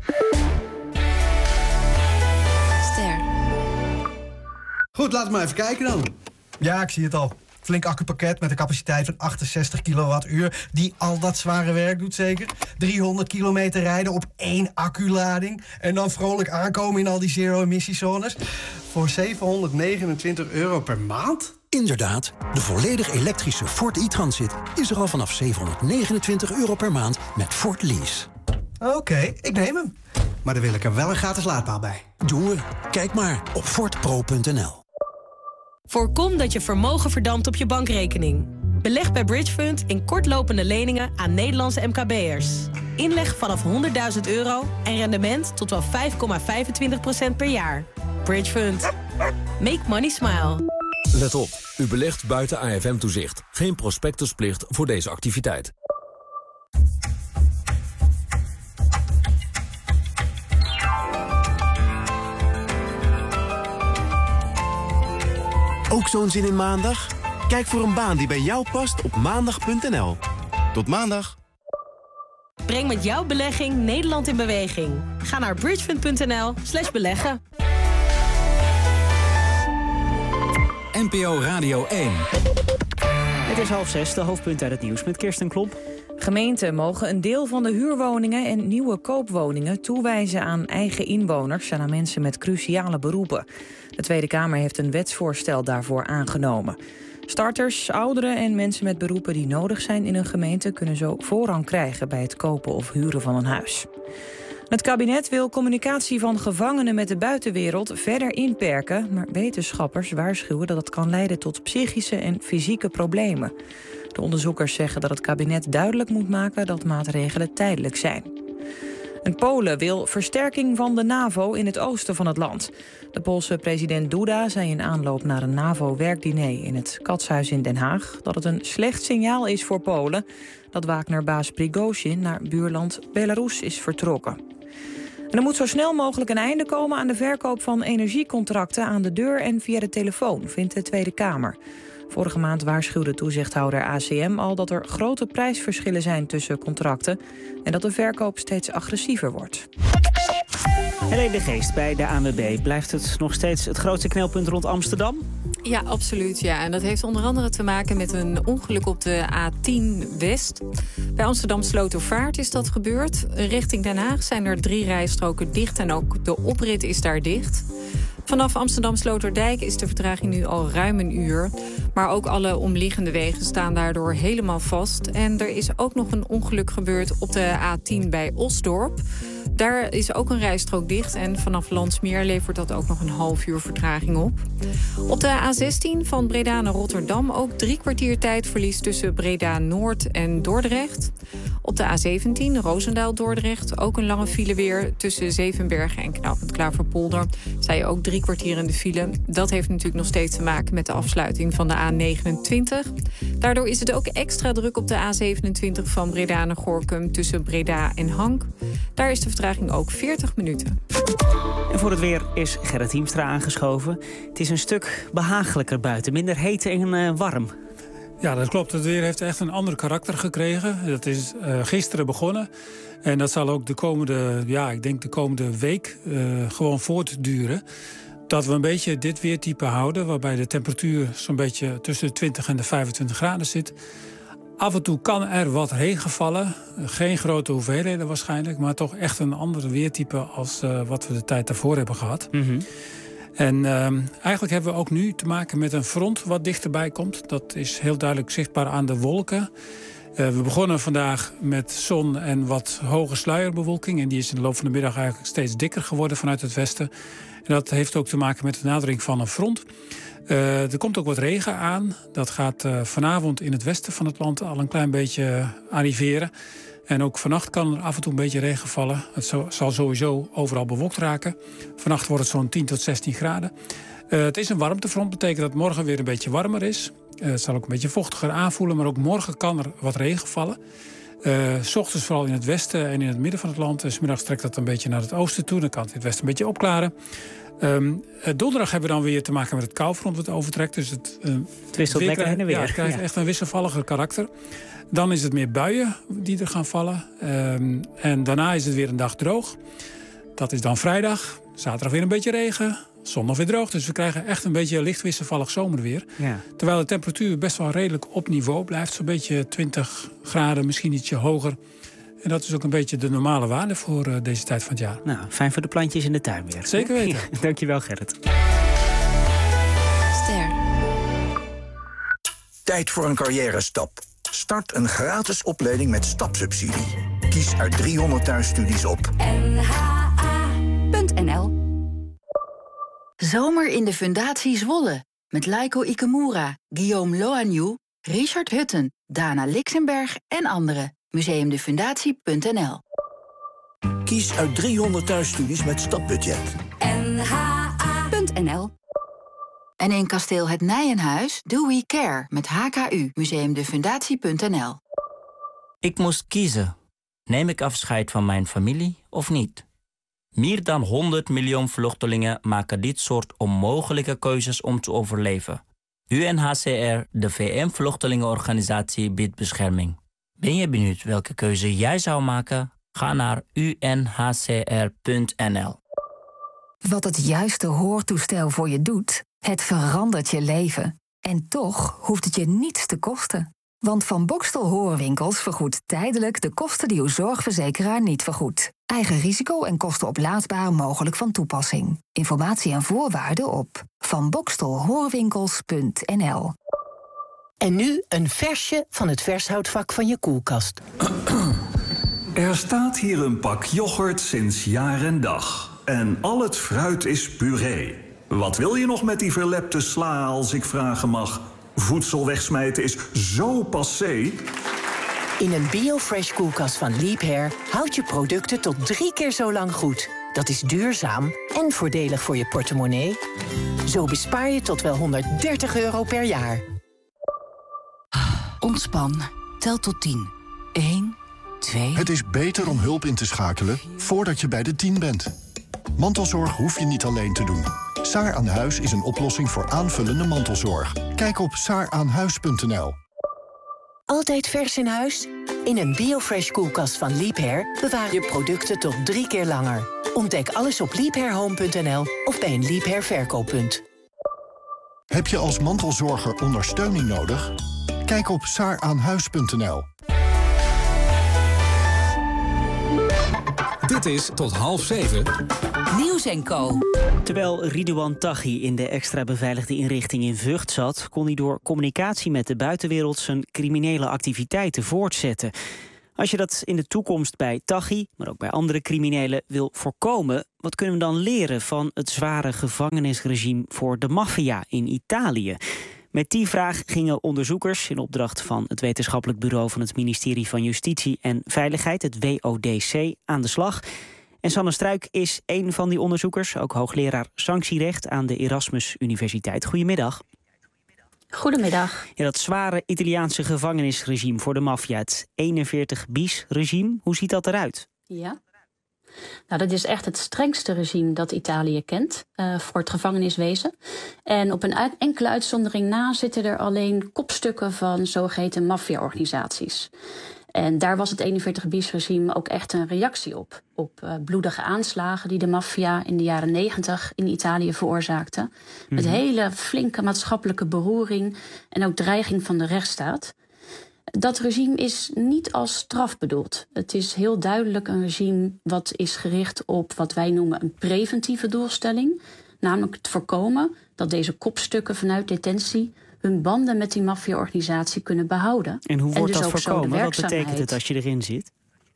Goed, laten we maar even kijken dan. Ja, ik zie het al. Flink accupakket met een capaciteit van achtenzestig kilowattuur... die al dat zware werk doet zeker. driehonderd kilometer rijden op één acculading... en dan vrolijk aankomen in al die zero-emissiezones... voor zevenhonderdnegenentwintig euro per maand? Inderdaad, de volledig elektrische Ford e-Transit... is er al vanaf zevenhonderdnegenentwintig euro per maand met Ford Lease. Oké, okay, ik neem hem. Maar dan wil ik er wel een gratis laadpaal bij. Doen we. Kijk maar op ford pro punt n l. Voorkom dat je vermogen verdampt op je bankrekening. Beleg bij Bridgefund in kortlopende leningen aan Nederlandse M K B'ers. Inleg vanaf honderdduizend euro en rendement tot wel vijf komma vijfentwintig procent per jaar. Bridgefund. Make money smile. Let op, u belegt buiten A F M-toezicht. Geen prospectusplicht voor deze activiteit. Ook zo'n zin in maandag? Kijk voor een baan die bij jou past op maandag punt n l. Tot maandag. Breng met jouw belegging Nederland in beweging. Ga naar bridgefund punt n l slash beleggen. N P O Radio één. Het is half zes, de hoofdpunt uit het nieuws met Kirsten Klomp. Gemeenten mogen een deel van de huurwoningen en nieuwe koopwoningen toewijzen aan eigen inwoners en aan mensen met cruciale beroepen. De Tweede Kamer heeft een wetsvoorstel daarvoor aangenomen. Starters, ouderen en mensen met beroepen die nodig zijn in een gemeente kunnen zo voorrang krijgen bij het kopen of huren van een huis. Het kabinet wil communicatie van gevangenen met de buitenwereld verder inperken, maar wetenschappers waarschuwen dat het kan leiden tot psychische en fysieke problemen. De onderzoekers zeggen dat het kabinet duidelijk moet maken dat maatregelen tijdelijk zijn. En Polen wil versterking van de NAVO in het oosten van het land. De Poolse president Duda zei in aanloop naar een NAVO-werkdiner in het Katshuis in Den Haag dat het een slecht signaal is voor Polen dat Wagner-baas Prigozhin naar buurland Belarus is vertrokken. En er moet zo snel mogelijk een einde komen aan de verkoop van energiecontracten aan de deur en via de telefoon, vindt de Tweede Kamer. Vorige maand waarschuwde toezichthouder A C M al dat er grote prijsverschillen zijn tussen contracten en dat de verkoop steeds agressiever wordt. Helene de Geest bij de A N W B. Blijft het nog steeds het grootste knelpunt rond Amsterdam? Ja, absoluut. Ja. En dat heeft onder andere te maken met een ongeluk op de A tien West. Bij Amsterdam Slotervaart is dat gebeurd. Richting Den Haag zijn er drie rijstroken dicht en ook de oprit is daar dicht. Vanaf Amsterdam Sloterdijk is de vertraging nu al ruim een uur. Maar ook alle omliggende wegen staan daardoor helemaal vast. En er is ook nog een ongeluk gebeurd op de A tien bij Osdorp. Daar is ook een rijstrook dicht en vanaf Landsmeer levert dat ook nog een half uur vertraging op. Op de A zestien van Breda naar Rotterdam ook drie kwartier tijdverlies tussen Breda Noord en Dordrecht. Op de A zeventien Roosendaal-Dordrecht ook een lange file weer tussen Zevenbergen en Knooppunt Klaverpolder. Sta je ook drie kwartier in de file. Dat heeft natuurlijk nog steeds te maken met de afsluiting van de A negenentwintig. Daardoor is het ook extra druk op de A zevenentwintig van Breda naar Gorinchem tussen Breda en Hank. Daar is de vertraging ook veertig minuten. En voor het weer is Gerrit Hiemstra aangeschoven. Het is een stuk behagelijker buiten, minder heet en uh, warm. Ja, dat klopt. Het weer heeft echt een ander karakter gekregen. Dat is uh, gisteren begonnen. En dat zal ook de komende, ja, ik denk de komende week uh, gewoon voortduren. Dat we een beetje dit weertype houden, waarbij de temperatuur zo'n beetje tussen de twintig en de vijfentwintig graden zit. Af en toe kan er wat regen vallen. Geen grote hoeveelheden waarschijnlijk, maar toch echt een ander weertype als uh, wat we de tijd daarvoor hebben gehad. Mm-hmm. En uh, eigenlijk hebben we ook nu te maken met een front wat dichterbij komt. Dat is heel duidelijk zichtbaar aan de wolken. Uh, we begonnen vandaag met zon en wat hoge sluierbewolking. En die is in de loop van de middag eigenlijk steeds dikker geworden vanuit het westen. En dat heeft ook te maken met de nadering van een front. Uh, er komt ook wat regen aan. Dat gaat uh, vanavond in het westen van het land al een klein beetje arriveren. En ook vannacht kan er af en toe een beetje regen vallen. Het zo, zal sowieso overal bewolkt raken. Vannacht wordt het zo'n tien tot zestien graden. Uh, het is een warmtefront, betekent dat morgen weer een beetje warmer is. Uh, het zal ook een beetje vochtiger aanvoelen, maar ook morgen kan er wat regen vallen. Uh, 's ochtends vooral in het westen en in het midden van het land. En 's middags trekt dat een beetje naar het oosten toe. Dan kan het in het westen een beetje opklaren. Um, donderdag hebben we dan weer te maken met het koufront wat overtrekt. Dus het, uh, het wisselt weer lekker heen en weer. Ja, het krijgt ja. echt een wisselvalliger karakter. Dan is het meer buien die er gaan vallen. Um, en daarna is het weer een dag droog. Dat is dan vrijdag. Zaterdag weer een beetje regen. Zondag weer droog. Dus we krijgen echt een beetje licht wisselvallig zomerweer. Ja. Terwijl de temperatuur best wel redelijk op niveau blijft. Zo'n beetje twintig graden, misschien ietsje hoger. En dat is ook een beetje de normale waarde voor uh, deze tijd van het jaar. Nou, fijn voor de plantjes in de tuin weer. Zeker weten. Ja, dankjewel, Gerrit. Ster. Tijd voor een carrière-stap. Start een gratis opleiding met stapsubsidie. Kies uit driehonderd thuisstudies op N H A punt N L. Zomer in de Fundatie Zwolle. Met Laiko Ikamura, Guillaume Loagnou, Richard Hutten, Dana Lixenberg en anderen. museumdefundatie punt N L. Kies uit driehonderd thuisstudies met stapbudget. N H A punt N L. En in kasteel Het Nijenhuis Do We Care met H K U, museumdefundatie punt N L. Ik moest kiezen. Neem ik afscheid van mijn familie of niet? Meer dan honderd miljoen vluchtelingen maken dit soort onmogelijke keuzes om te overleven. U N H C R, de V N-vluchtelingenorganisatie, biedt bescherming. Ben je benieuwd welke keuze jij zou maken? Ga naar u n h c r punt n l. Wat het juiste hoortoestel voor je doet, het verandert je leven. En toch hoeft het je niets te kosten. Want Van Bokstel Hoorwinkels vergoedt tijdelijk de kosten die uw zorgverzekeraar niet vergoedt. Eigen risico en kosten oplaadsbaar mogelijk van toepassing. Informatie en voorwaarden op van bokstel hoorwinkels punt n l. En nu een versje van het vershoutvak van je koelkast. Er staat hier een pak yoghurt sinds jaar en dag. En al het fruit is puree. Wat wil je nog met die verlepte sla, als ik vragen mag? Voedsel wegsmijten is zo passé. In een BioFresh koelkast van Liebherr houd je producten tot drie keer zo lang goed. Dat is duurzaam en voordelig voor je portemonnee. Zo bespaar je tot wel honderddertig euro per jaar. Ontspan. Tel tot tien. één, twee... Het is beter om hulp in te schakelen voordat je bij de tien bent. Mantelzorg hoef je niet alleen te doen. Saar aan Huis is een oplossing voor aanvullende mantelzorg. Kijk op saar aan huis punt n l. Altijd vers in huis? In een BioFresh koelkast van Liebherr bewaar je producten tot drie keer langer. Ontdek alles op liebherrhome punt n l of bij een Liebherr verkooppunt. Heb je als mantelzorger ondersteuning nodig? Kijk op saar aan huis punt n l. Dit is tot half zeven. Nieuws en Co. Terwijl Ridouan Taghi in de extra beveiligde inrichting in Vught zat, kon hij door communicatie met de buitenwereld zijn criminele activiteiten voortzetten. Als je dat in de toekomst bij Taghi, maar ook bij andere criminelen, wil voorkomen, wat kunnen we dan leren van het zware gevangenisregime voor de maffia in Italië? Met die vraag gingen onderzoekers in opdracht van het wetenschappelijk bureau van het ministerie van Justitie en Veiligheid, het W O D C, aan de slag. En Sanne Struik is een van die onderzoekers, ook hoogleraar sanctierecht aan de Erasmus Universiteit. Goedemiddag. Goedemiddag. Ja, dat zware Italiaanse gevangenisregime voor de maffia, het eenenveertig bis regime, hoe ziet dat eruit? Ja. Nou, dat is echt het strengste regime dat Italië kent uh, voor het gevangeniswezen. En op een uit, enkele uitzondering na zitten er alleen kopstukken van zogeheten maffia-organisaties. En daar was het eenenveertig bis regime ook echt een reactie op. Op uh, bloedige aanslagen die de maffia in de jaren negentig in Italië veroorzaakte. Mm-hmm. Met hele flinke maatschappelijke beroering en ook dreiging van de rechtsstaat. Dat regime is niet als straf bedoeld. Het is heel duidelijk een regime wat is gericht op wat wij noemen een preventieve doelstelling. Namelijk het voorkomen dat deze kopstukken vanuit detentie hun banden met die maffia-organisatie kunnen behouden. En hoe wordt en dus dat voorkomen? Wat betekent het als je erin zit?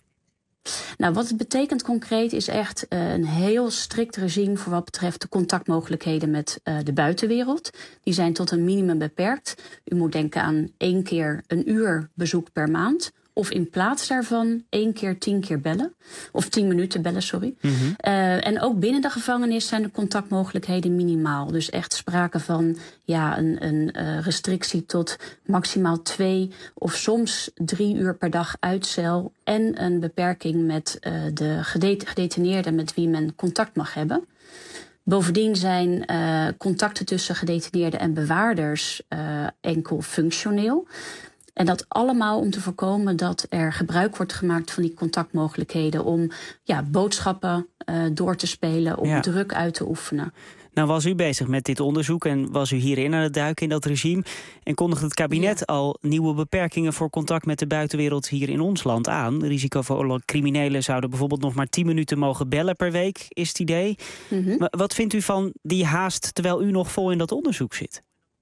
Nou, wat het betekent concreet is echt uh, een heel strikt regime voor wat betreft de contactmogelijkheden met uh, de buitenwereld. Die zijn tot een minimum beperkt. U moet denken aan één keer een uur bezoek per maand. Of in plaats daarvan één keer tien keer bellen. Of tien minuten bellen, sorry. Mm-hmm. Uh, en ook binnen de gevangenis zijn de contactmogelijkheden minimaal. Dus echt sprake van ja, een, een uh, restrictie tot maximaal twee of soms drie uur per dag uitcel. En een beperking met uh, de gedet- gedetineerden met wie men contact mag hebben. Bovendien zijn uh, contacten tussen gedetineerden en bewaarders uh, enkel functioneel. En dat allemaal om te voorkomen dat er gebruik wordt gemaakt van die contactmogelijkheden om ja, boodschappen uh, door te spelen, om ja. druk uit te oefenen. Nou was u bezig met dit onderzoek en was u hierin aan het duiken in dat regime. En kondigde het kabinet ja. al nieuwe beperkingen voor contact met de buitenwereld hier in ons land aan. Risicovolle criminelen zouden bijvoorbeeld nog maar tien minuten mogen bellen per week, is het idee. Mm-hmm. Maar wat vindt u van die haast terwijl u nog vol in dat onderzoek zit?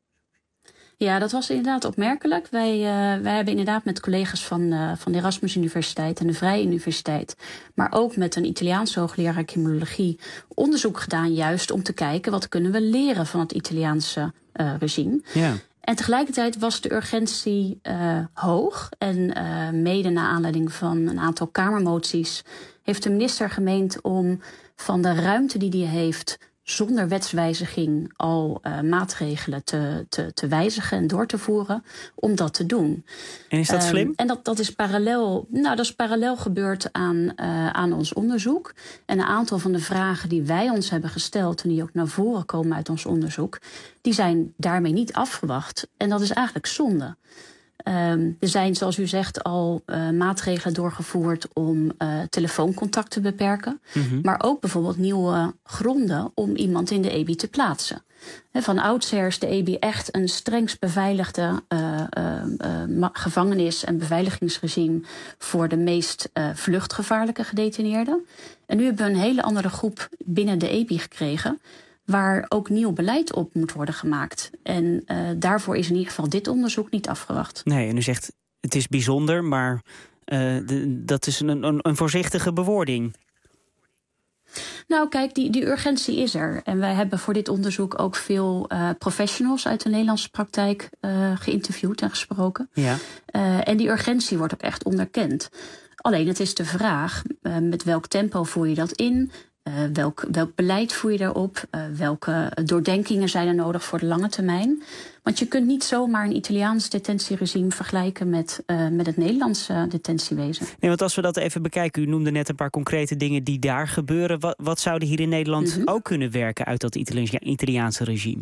Ja, dat was inderdaad opmerkelijk. Wij, uh, wij hebben inderdaad met collega's van, uh, van de Erasmus Universiteit en de Vrije Universiteit, maar ook met een Italiaanse hoogleraar criminologie onderzoek gedaan, juist om te kijken wat kunnen we leren van het Italiaanse uh, regime. Ja. En tegelijkertijd was de urgentie uh, hoog. En uh, mede naar aanleiding van een aantal Kamermoties heeft de minister gemeend om van de ruimte die hij heeft zonder wetswijziging al uh, maatregelen te, te, te wijzigen en door te voeren om dat te doen. En is dat um, slim? En dat, dat is parallel. Nou, dat is parallel gebeurd aan, uh, aan ons onderzoek. En een aantal van de vragen die wij ons hebben gesteld en die ook naar voren komen uit ons onderzoek, die zijn daarmee niet afgewacht. En dat is eigenlijk zonde. Um, er zijn, zoals u zegt, al uh, maatregelen doorgevoerd om uh, telefooncontact te beperken. Mm-hmm. Maar ook bijvoorbeeld nieuwe gronden om iemand in de E B I te plaatsen. He, van oudsher is de E B I echt een strengst beveiligde uh, uh, uh, gevangenis- en beveiligingsregime voor de meest uh, vluchtgevaarlijke gedetineerden. En nu hebben we een hele andere groep binnen de E B I gekregen, waar ook nieuw beleid op moet worden gemaakt. En uh, daarvoor is in ieder geval dit onderzoek niet afgewacht. Nee, en u zegt het is bijzonder, maar uh, de, dat is een, een, een voorzichtige bewoording. Nou, kijk, die, die urgentie is er. En wij hebben voor dit onderzoek ook veel uh, professionals uit de Nederlandse praktijk uh, geïnterviewd en gesproken. Ja. Uh, en die urgentie wordt ook echt onderkend. Alleen het is de vraag, uh, met welk tempo voer je dat in? Uh, welk, welk beleid voer je daarop? Uh, welke doordenkingen zijn er nodig voor de lange termijn? Want je kunt niet zomaar een Italiaans detentieregime vergelijken met, uh, met het Nederlandse detentiewezen. Nee, want als we dat even bekijken, u noemde net een paar concrete dingen die daar gebeuren. Wat, wat zouden hier in Nederland mm-hmm. ook kunnen werken uit dat Itali- Italiaanse regime?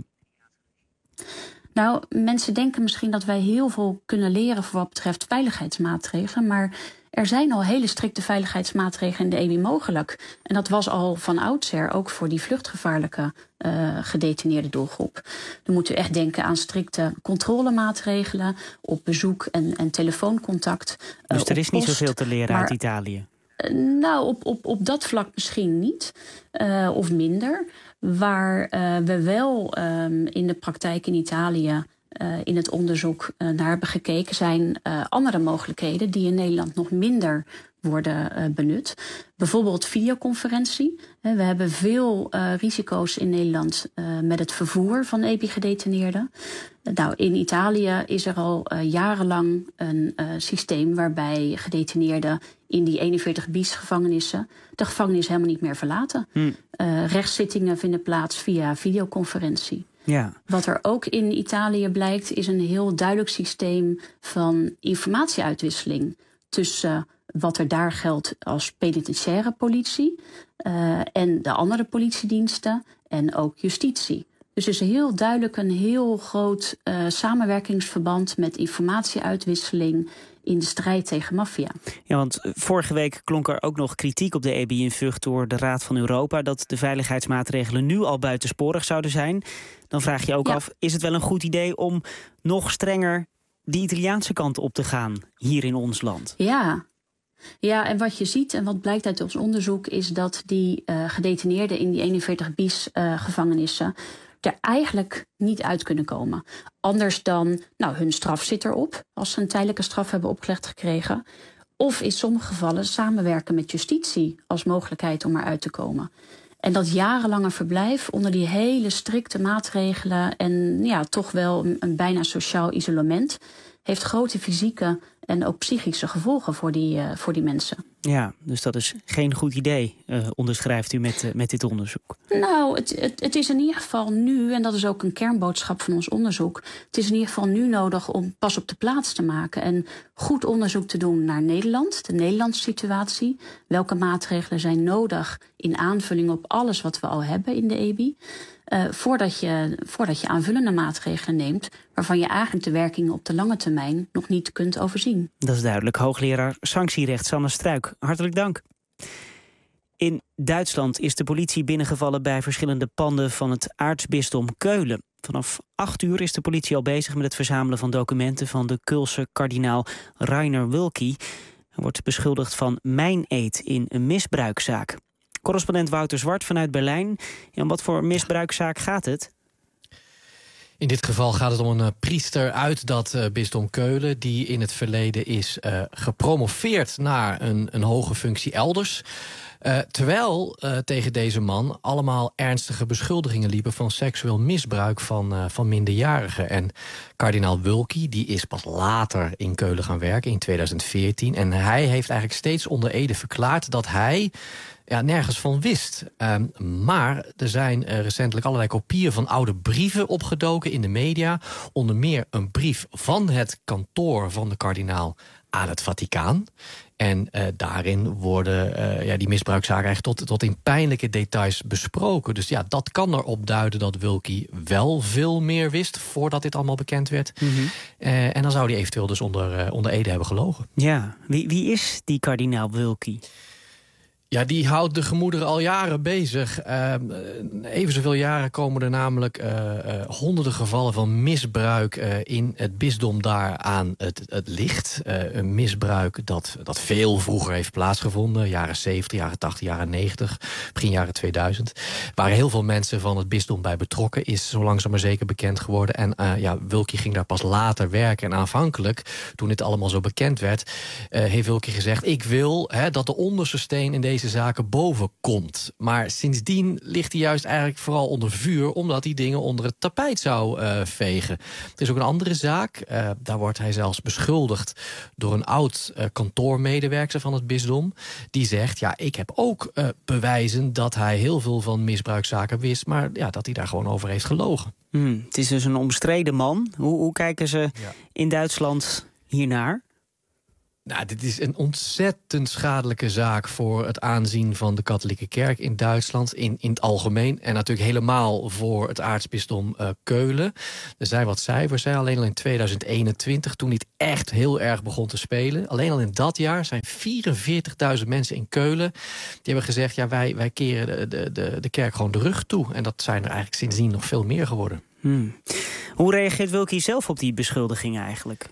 Nou, mensen denken misschien dat wij heel veel kunnen leren voor wat betreft veiligheidsmaatregelen, maar er zijn al hele strikte veiligheidsmaatregelen in de E B I mogelijk. En dat was al van oudsher ook voor die vluchtgevaarlijke uh, gedetineerde doelgroep. Dan moet u echt denken aan strikte controlemaatregelen op bezoek en, en telefooncontact. Uh, dus er is niet post, zoveel te leren maar, uit Italië? Uh, nou, op, op, op dat vlak misschien niet. Uh, of minder. Waar uh, we wel um, in de praktijk in Italië Uh, in het onderzoek uh, naar hebben gekeken, zijn uh, andere mogelijkheden die in Nederland nog minder worden uh, benut. Bijvoorbeeld videoconferentie. We hebben veel uh, risico's in Nederland uh, met het vervoer van E B I-gedetineerden. Nou, in Italië is er al uh, jarenlang een uh, systeem waarbij gedetineerden in die eenenveertig bis gevangenissen de gevangenis helemaal niet meer verlaten. Hmm. Uh, rechtszittingen vinden plaats via videoconferentie. Ja. Wat er ook in Italië blijkt, is een heel duidelijk systeem van informatieuitwisseling tussen wat er daar geldt als penitentiaire politie uh, en de andere politiediensten en ook justitie. Dus er is heel duidelijk een heel groot uh, samenwerkingsverband met informatieuitwisseling in de strijd tegen maffia. Ja, want vorige week klonk er ook nog kritiek op de E B I in Vught door de Raad van Europa dat de veiligheidsmaatregelen nu al buitensporig zouden zijn. Dan vraag je ook ja. af, is het wel een goed idee om nog strenger die Italiaanse kant op te gaan hier in ons land? Ja. Ja, en wat je ziet en wat blijkt uit ons onderzoek is dat die uh, gedetineerden in die eenenveertig bis uh, gevangenissen er eigenlijk niet uit kunnen komen. Anders dan, nou, hun straf zit erop, als ze een tijdelijke straf hebben opgelegd gekregen. Of in sommige gevallen samenwerken met justitie als mogelijkheid om eruit te komen. En dat jarenlange verblijf onder die hele strikte maatregelen en ja, toch wel een, een bijna sociaal isolement heeft grote fysieke en ook psychische gevolgen voor die, uh, voor die mensen. Ja, dus dat is geen goed idee, uh, onderschrijft u met, uh, met dit onderzoek. Nou, het, het, het is in ieder geval nu, en dat is ook een kernboodschap van ons onderzoek, het is in ieder geval nu nodig om pas op de plaats te maken en goed onderzoek te doen naar Nederland, de Nederlandse situatie. Welke maatregelen zijn nodig in aanvulling op alles wat we al hebben in de E B I. Uh, voordat je, voordat je aanvullende maatregelen neemt, waarvan je eigenlijk de werkingen op de lange termijn nog niet kunt overzien. Dat is duidelijk. Hoogleraar sanctierecht Sanne Struik, hartelijk dank. In Duitsland is de politie binnengevallen bij verschillende panden van het aartsbisdom Keulen. Vanaf acht uur is de politie al bezig met het verzamelen van documenten van de Keulse kardinaal Rainer Wölki. Hij wordt beschuldigd van meineed in een misbruikzaak. Correspondent Wouter Zwart vanuit Berlijn. Ja, om wat voor misbruikzaak gaat het? In dit geval gaat het om een uh, priester uit dat uh, bisdom Keulen, die in het verleden is uh, gepromoveerd naar een, een hoge functie elders. Uh, terwijl uh, tegen deze man allemaal ernstige beschuldigingen liepen van seksueel misbruik van, uh, van minderjarigen. En kardinaal Wölki, die is pas later in Keulen gaan werken in tweeduizend veertien. En hij heeft eigenlijk steeds onder ede verklaard dat hij ja, nergens van wist. Um, maar er zijn uh, recentelijk allerlei kopieën van oude brieven opgedoken in de media. Onder meer een brief van het kantoor van de kardinaal aan het Vaticaan. En uh, daarin worden uh, ja, die misbruikzaken eigenlijk tot, tot in pijnlijke details besproken. Dus ja, dat kan erop duiden dat Wilkie wel veel meer wist voordat dit allemaal bekend werd. Mm-hmm. Uh, en dan zou hij eventueel dus onder, uh, onder ede hebben gelogen. Ja, wie, wie is die kardinaal Wilkie? Ja, die houdt de gemoederen al jaren bezig. Uh, even zoveel jaren komen er namelijk uh, uh, honderden gevallen van misbruik uh, in het bisdom daar aan het, het licht. Uh, een misbruik dat, dat veel vroeger heeft plaatsgevonden. Jaren zeventig, jaren tachtig, jaren negentig, begin jaren tweeduizend. Waar heel veel mensen van het bisdom bij betrokken is zo langzaam maar zeker bekend geworden. En uh, ja, Wilkie ging daar pas later werken. En aanvankelijk, toen dit allemaal zo bekend werd, uh, heeft Wilkie gezegd: ik wil hè, dat de onderste steen in deze zaken boven komt. Maar sindsdien ligt hij juist eigenlijk vooral onder vuur, omdat hij dingen onder het tapijt zou uh, vegen. Er is ook een andere zaak. Uh, daar wordt hij zelfs beschuldigd door een oud uh, kantoormedewerker van het bisdom. Die zegt: ja, ik heb ook uh, bewijzen dat hij heel veel van misbruikzaken wist, maar ja, dat hij daar gewoon over heeft gelogen. Hmm, het is dus een omstreden man. Hoe, hoe kijken ze ja. in Duitsland hiernaar? Nou, dit is een ontzettend schadelijke zaak voor het aanzien van de katholieke kerk in Duitsland, in, in het algemeen. En natuurlijk helemaal voor het aartsbisdom uh, Keulen. Er zijn wat cijfers, hè. Alleen al in tweeduizend eenentwintig, toen dit echt heel erg begon te spelen. Alleen al in dat jaar zijn vierenveertigduizend mensen in Keulen die hebben gezegd: ja, wij, wij keren de, de, de kerk gewoon de rug toe. En dat zijn er eigenlijk sindsdien nog veel meer geworden. Hmm. Hoe reageert Wilkie zelf op die beschuldigingen eigenlijk?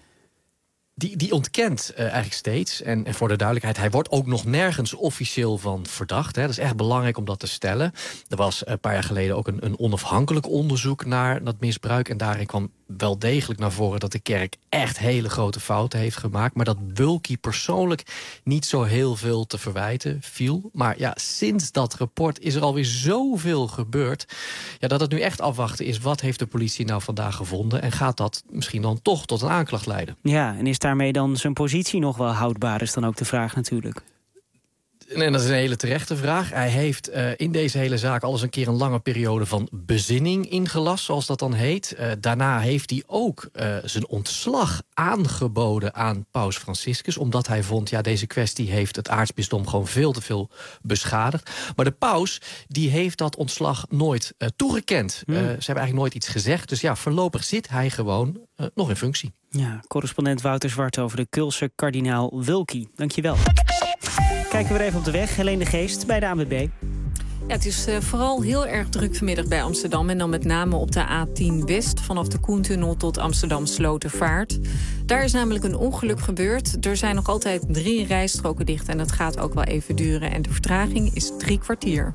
Die, die ontkent uh, eigenlijk steeds. En, en voor de duidelijkheid, hij wordt ook nog nergens officieel van verdacht. Hè. Dat is echt belangrijk om dat te stellen. Er was een paar jaar geleden ook een, een onafhankelijk onderzoek naar dat misbruik. En daarin kwam wel degelijk naar voren dat de kerk echt hele grote fouten heeft gemaakt. Maar dat Wilkie persoonlijk niet zo heel veel te verwijten viel. Maar ja, sinds dat rapport is er alweer zoveel gebeurd, ja, dat het nu echt afwachten is: wat heeft de politie nou vandaag gevonden? En gaat dat misschien dan toch tot een aanklacht leiden? Ja, en is daarmee dan zijn positie nog wel houdbaar, is dan ook de vraag natuurlijk. En dat is een hele terechte vraag. Hij heeft uh, in deze hele zaak al eens een keer een lange periode van bezinning ingelast, zoals dat dan heet. Uh, daarna heeft hij ook uh, zijn ontslag aangeboden aan paus Franciscus, omdat hij vond: ja, deze kwestie heeft het aartsbisdom gewoon veel te veel beschadigd. Maar de paus die heeft dat ontslag nooit uh, toegekend. Hmm. Uh, ze hebben eigenlijk nooit iets gezegd. Dus ja, voorlopig zit hij gewoon uh, nog in functie. Ja, correspondent Wouter Zwart over de Keulse kardinaal Wilkie. Dankjewel. Kijken we weer even op de weg. Helene de Geest bij de A N W B. Ja, het is uh, vooral heel erg druk vanmiddag bij Amsterdam. En dan met name op de A tien West, vanaf de Koentunnel tot Amsterdam Slotervaart. Daar is namelijk een ongeluk gebeurd. Er zijn nog altijd drie rijstroken dicht en dat gaat ook wel even duren. En de vertraging is drie kwartier.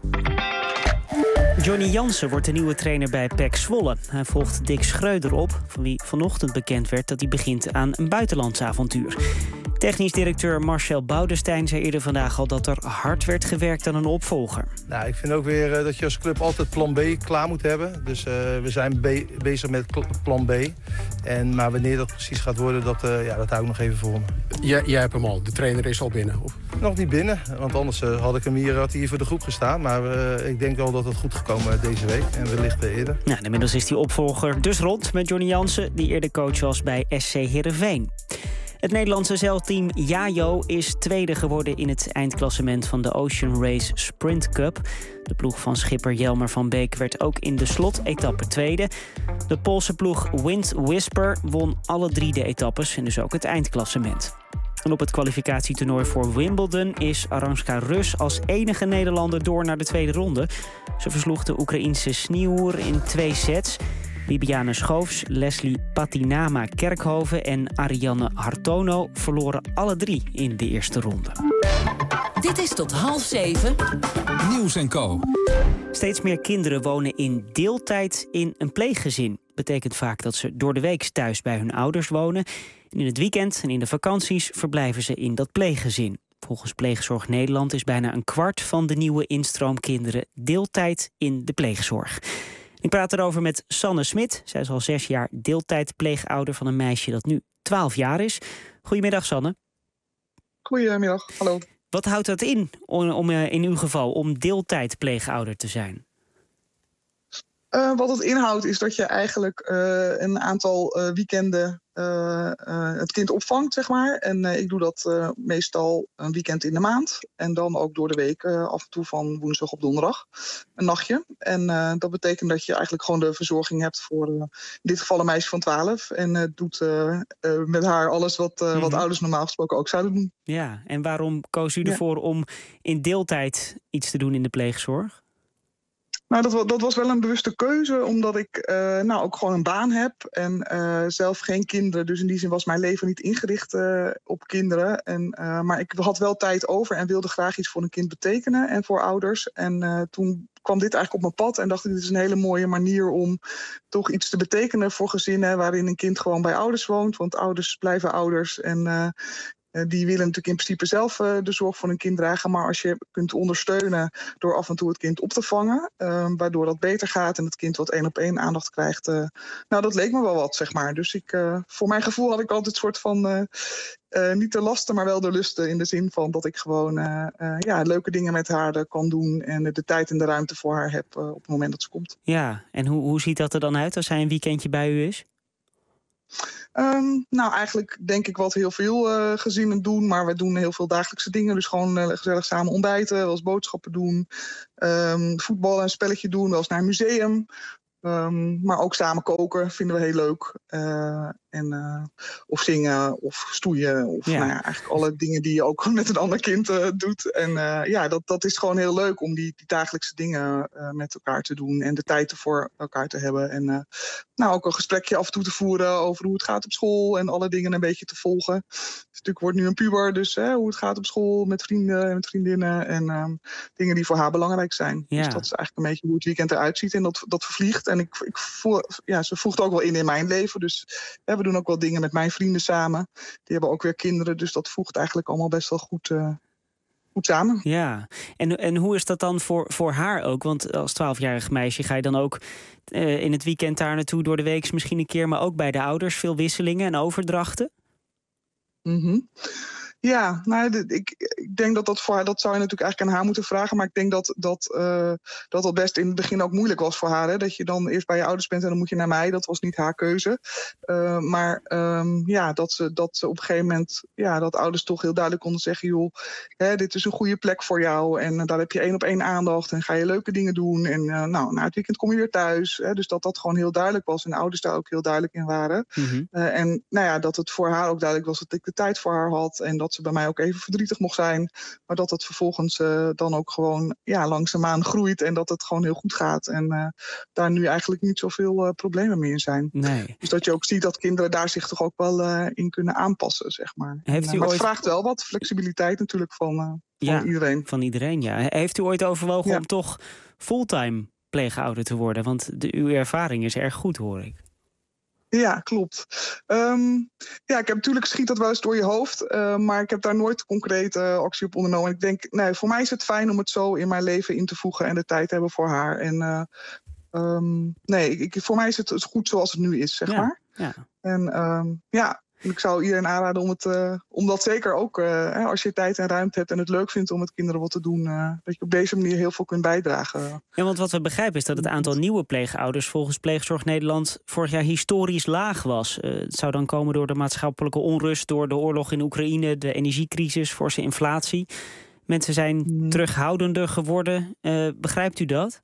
Johnny Jansen wordt de nieuwe trainer bij P E C Zwolle. Hij volgt Dick Schreuder op, van wie vanochtend bekend werd dat hij begint aan een buitenlands avontuur. Technisch directeur Marcel Boudestein zei eerder vandaag al dat er hard werd gewerkt aan een opvolger. Nou, ik vind ook weer uh, dat je als club altijd plan B klaar moet hebben. Dus uh, we zijn be- bezig met plan B. En, maar wanneer dat precies gaat worden, dat, uh, ja, dat hou ik nog even voor me. Ja, jij hebt hem al. De trainer is al binnen? Of? Nog niet binnen, want anders uh, had ik hem hier, had hij hier voor de groep gestaan. Maar uh, ik denk wel dat het goed gekomen deze week en wellicht uh, eerder. Nou, inmiddels is die opvolger dus rond met Johnny Jansen, die eerder coach was bij S C Heerenveen. Het Nederlandse zeilteam Jajo is tweede geworden in het eindklassement van de Ocean Race Sprint Cup. De ploeg van schipper Jelmer van Beek werd ook in de slotetappe tweede. De Poolse ploeg Wind Whisper won alle drie de etappes en dus ook het eindklassement. En op het kwalificatietoernooi voor Wimbledon is Aranska Rus als enige Nederlander door naar de tweede ronde. Ze versloeg de Oekraïense Sneeuwer in twee sets. Bibiane Schoofs, Leslie Patinama Kerkhoven en Arianne Hartono verloren alle drie in de eerste ronde. Dit is tot half zeven. Nieuws en Co. Steeds meer kinderen wonen in deeltijd in een pleeggezin. Betekent vaak dat ze door de week thuis bij hun ouders wonen. En in het weekend en in de vakanties verblijven ze in dat pleeggezin. Volgens Pleegzorg Nederland is bijna een kwart van de nieuwe instroomkinderen deeltijd in de pleegzorg. Ik praat erover met Sanne Smit. Zij is al zes jaar deeltijdpleegouder van een meisje dat nu twaalf jaar is. Goedemiddag, Sanne. Goedemiddag, hallo. Wat houdt dat in, om, om in uw geval, om deeltijdpleegouder te zijn? Uh, wat het inhoudt is dat je eigenlijk uh, een aantal uh, weekenden uh, uh, het kind opvangt, zeg maar. En uh, ik doe dat uh, meestal een weekend in de maand. En dan ook door de week, uh, af en toe van woensdag op donderdag, een nachtje. En uh, dat betekent dat je eigenlijk gewoon de verzorging hebt voor uh, in dit geval een meisje van twaalf. En uh, doet uh, uh, met haar alles wat, uh, mm-hmm. wat ouders normaal gesproken ook zouden doen. Ja, en waarom koos u ervoor ja. om in deeltijd iets te doen in de pleegzorg? Nou, dat, dat was wel een bewuste keuze, omdat ik uh, nou, ook gewoon een baan heb en uh, zelf geen kinderen. Dus in die zin was mijn leven niet ingericht uh, op kinderen. En, uh, maar ik had wel tijd over en wilde graag iets voor een kind betekenen en voor ouders. En uh, toen kwam dit eigenlijk op mijn pad en dacht ik, dit is een hele mooie manier om toch iets te betekenen voor gezinnen waarin een kind gewoon bij ouders woont. Want ouders blijven ouders en uh, die willen natuurlijk in principe zelf uh, de zorg voor een kind dragen. Maar als je kunt ondersteunen door af en toe het kind op te vangen, Uh, waardoor dat beter gaat en het kind wat één op één aandacht krijgt. Uh, nou, dat leek me wel wat, zeg maar. Dus ik, uh, voor mijn gevoel had ik altijd een soort van Uh, Uh, niet de lasten, maar wel de lusten. In de zin van dat ik gewoon uh, uh, ja, leuke dingen met haar uh, kan doen. En uh, de tijd en de ruimte voor haar heb uh, op het moment dat ze komt. Ja, en hoe, hoe ziet dat er dan uit als zij een weekendje bij u is? Um, nou, eigenlijk denk ik wat heel veel uh, gezinnen doen. Maar we doen heel veel dagelijkse dingen. Dus gewoon uh, gezellig samen ontbijten, wel eens boodschappen doen. Um, voetballen, een spelletje doen, wel eens naar een museum. Um, maar ook samen koken vinden we heel leuk. Uh, en, uh, of zingen, of stoeien. Of ja. Nou ja, eigenlijk alle dingen die je ook met een ander kind uh, doet. En uh, ja, dat, dat is gewoon heel leuk om die, die dagelijkse dingen uh, met elkaar te doen. En de tijd voor elkaar te hebben. En uh, nou, ook een gesprekje af en toe te voeren over hoe het gaat op school. En alle dingen een beetje te volgen. Dus natuurlijk wordt nu een puber, dus hè, hoe het gaat op school met vrienden en met vriendinnen. En um, dingen die voor haar belangrijk zijn. Ja. Dus dat is eigenlijk een beetje hoe het weekend eruit ziet. En dat, dat vervliegt. En ik, ik voel, ja, ze voegt ook wel in in mijn leven. Dus hè, we doen ook wel dingen met mijn vrienden samen. Die hebben ook weer kinderen. Dus dat voegt eigenlijk allemaal best wel goed, uh, goed samen. Ja, en, en hoe is dat dan voor, voor haar ook? Want als twaalfjarig meisje ga je dan ook uh, in het weekend daar naartoe door de week misschien een keer. Maar ook bij de ouders veel wisselingen en overdrachten? Mm-hmm. Ja, nou, ik, ik denk dat dat voor haar, dat zou je natuurlijk eigenlijk aan haar moeten vragen. Maar ik denk dat dat, uh, dat dat best in het begin ook moeilijk was voor haar. Hè? Dat je dan eerst bij je ouders bent en dan moet je naar mij. Dat was niet haar keuze. Uh, maar um, ja, dat ze, dat ze op een gegeven moment, ja, dat ouders toch heel duidelijk konden zeggen, joh, hè, dit is een goede plek voor jou. En uh, daar heb je één op één aandacht en ga je leuke dingen doen. En uh, nou, na het weekend kom je weer thuis. Hè? Dus dat dat gewoon heel duidelijk was. En de ouders daar ook heel duidelijk in waren. Mm-hmm. Uh, en nou ja, dat het voor haar ook duidelijk was dat ik de tijd voor haar had. En dat ze bij mij ook even verdrietig mocht zijn. Maar dat het vervolgens uh, dan ook gewoon ja, langzaamaan groeit. En dat het gewoon heel goed gaat. En uh, daar nu eigenlijk niet zoveel uh, problemen meer in zijn. Nee. Dus dat je ook ziet dat kinderen daar zich toch ook wel uh, in kunnen aanpassen, zeg maar. Heeft u en, uh, maar ooit... het vraagt wel wat flexibiliteit natuurlijk van, uh, van ja, iedereen. Van iedereen, ja. Heeft u ooit overwogen ja. om toch fulltime pleegouder te worden? Want de, uw ervaring is erg goed, hoor ik. Ja, klopt. Um, ja, ik heb natuurlijk schiet dat wel eens door je hoofd. Uh, maar ik heb daar nooit concreet uh, actie op ondernomen. En ik denk, nee, voor mij is het fijn om het zo in mijn leven in te voegen en de tijd te hebben voor haar. En uh, um, nee, ik, voor mij is het goed zoals het nu is, zeg ja, maar. Ja. En um, ja, ik zou iedereen aanraden om, het, uh, om dat zeker ook, uh, als je tijd en ruimte hebt en het leuk vindt om met kinderen wat te doen, uh, dat je op deze manier heel veel kunt bijdragen. Ja, want wat we begrijpen is dat het aantal nieuwe pleegouders volgens Pleegzorg Nederland vorig jaar historisch laag was. Uh, het zou dan komen door de maatschappelijke onrust, door de oorlog in Oekraïne, de energiecrisis, forse inflatie. Mensen zijn hmm. terughoudender geworden. Uh, begrijpt u dat?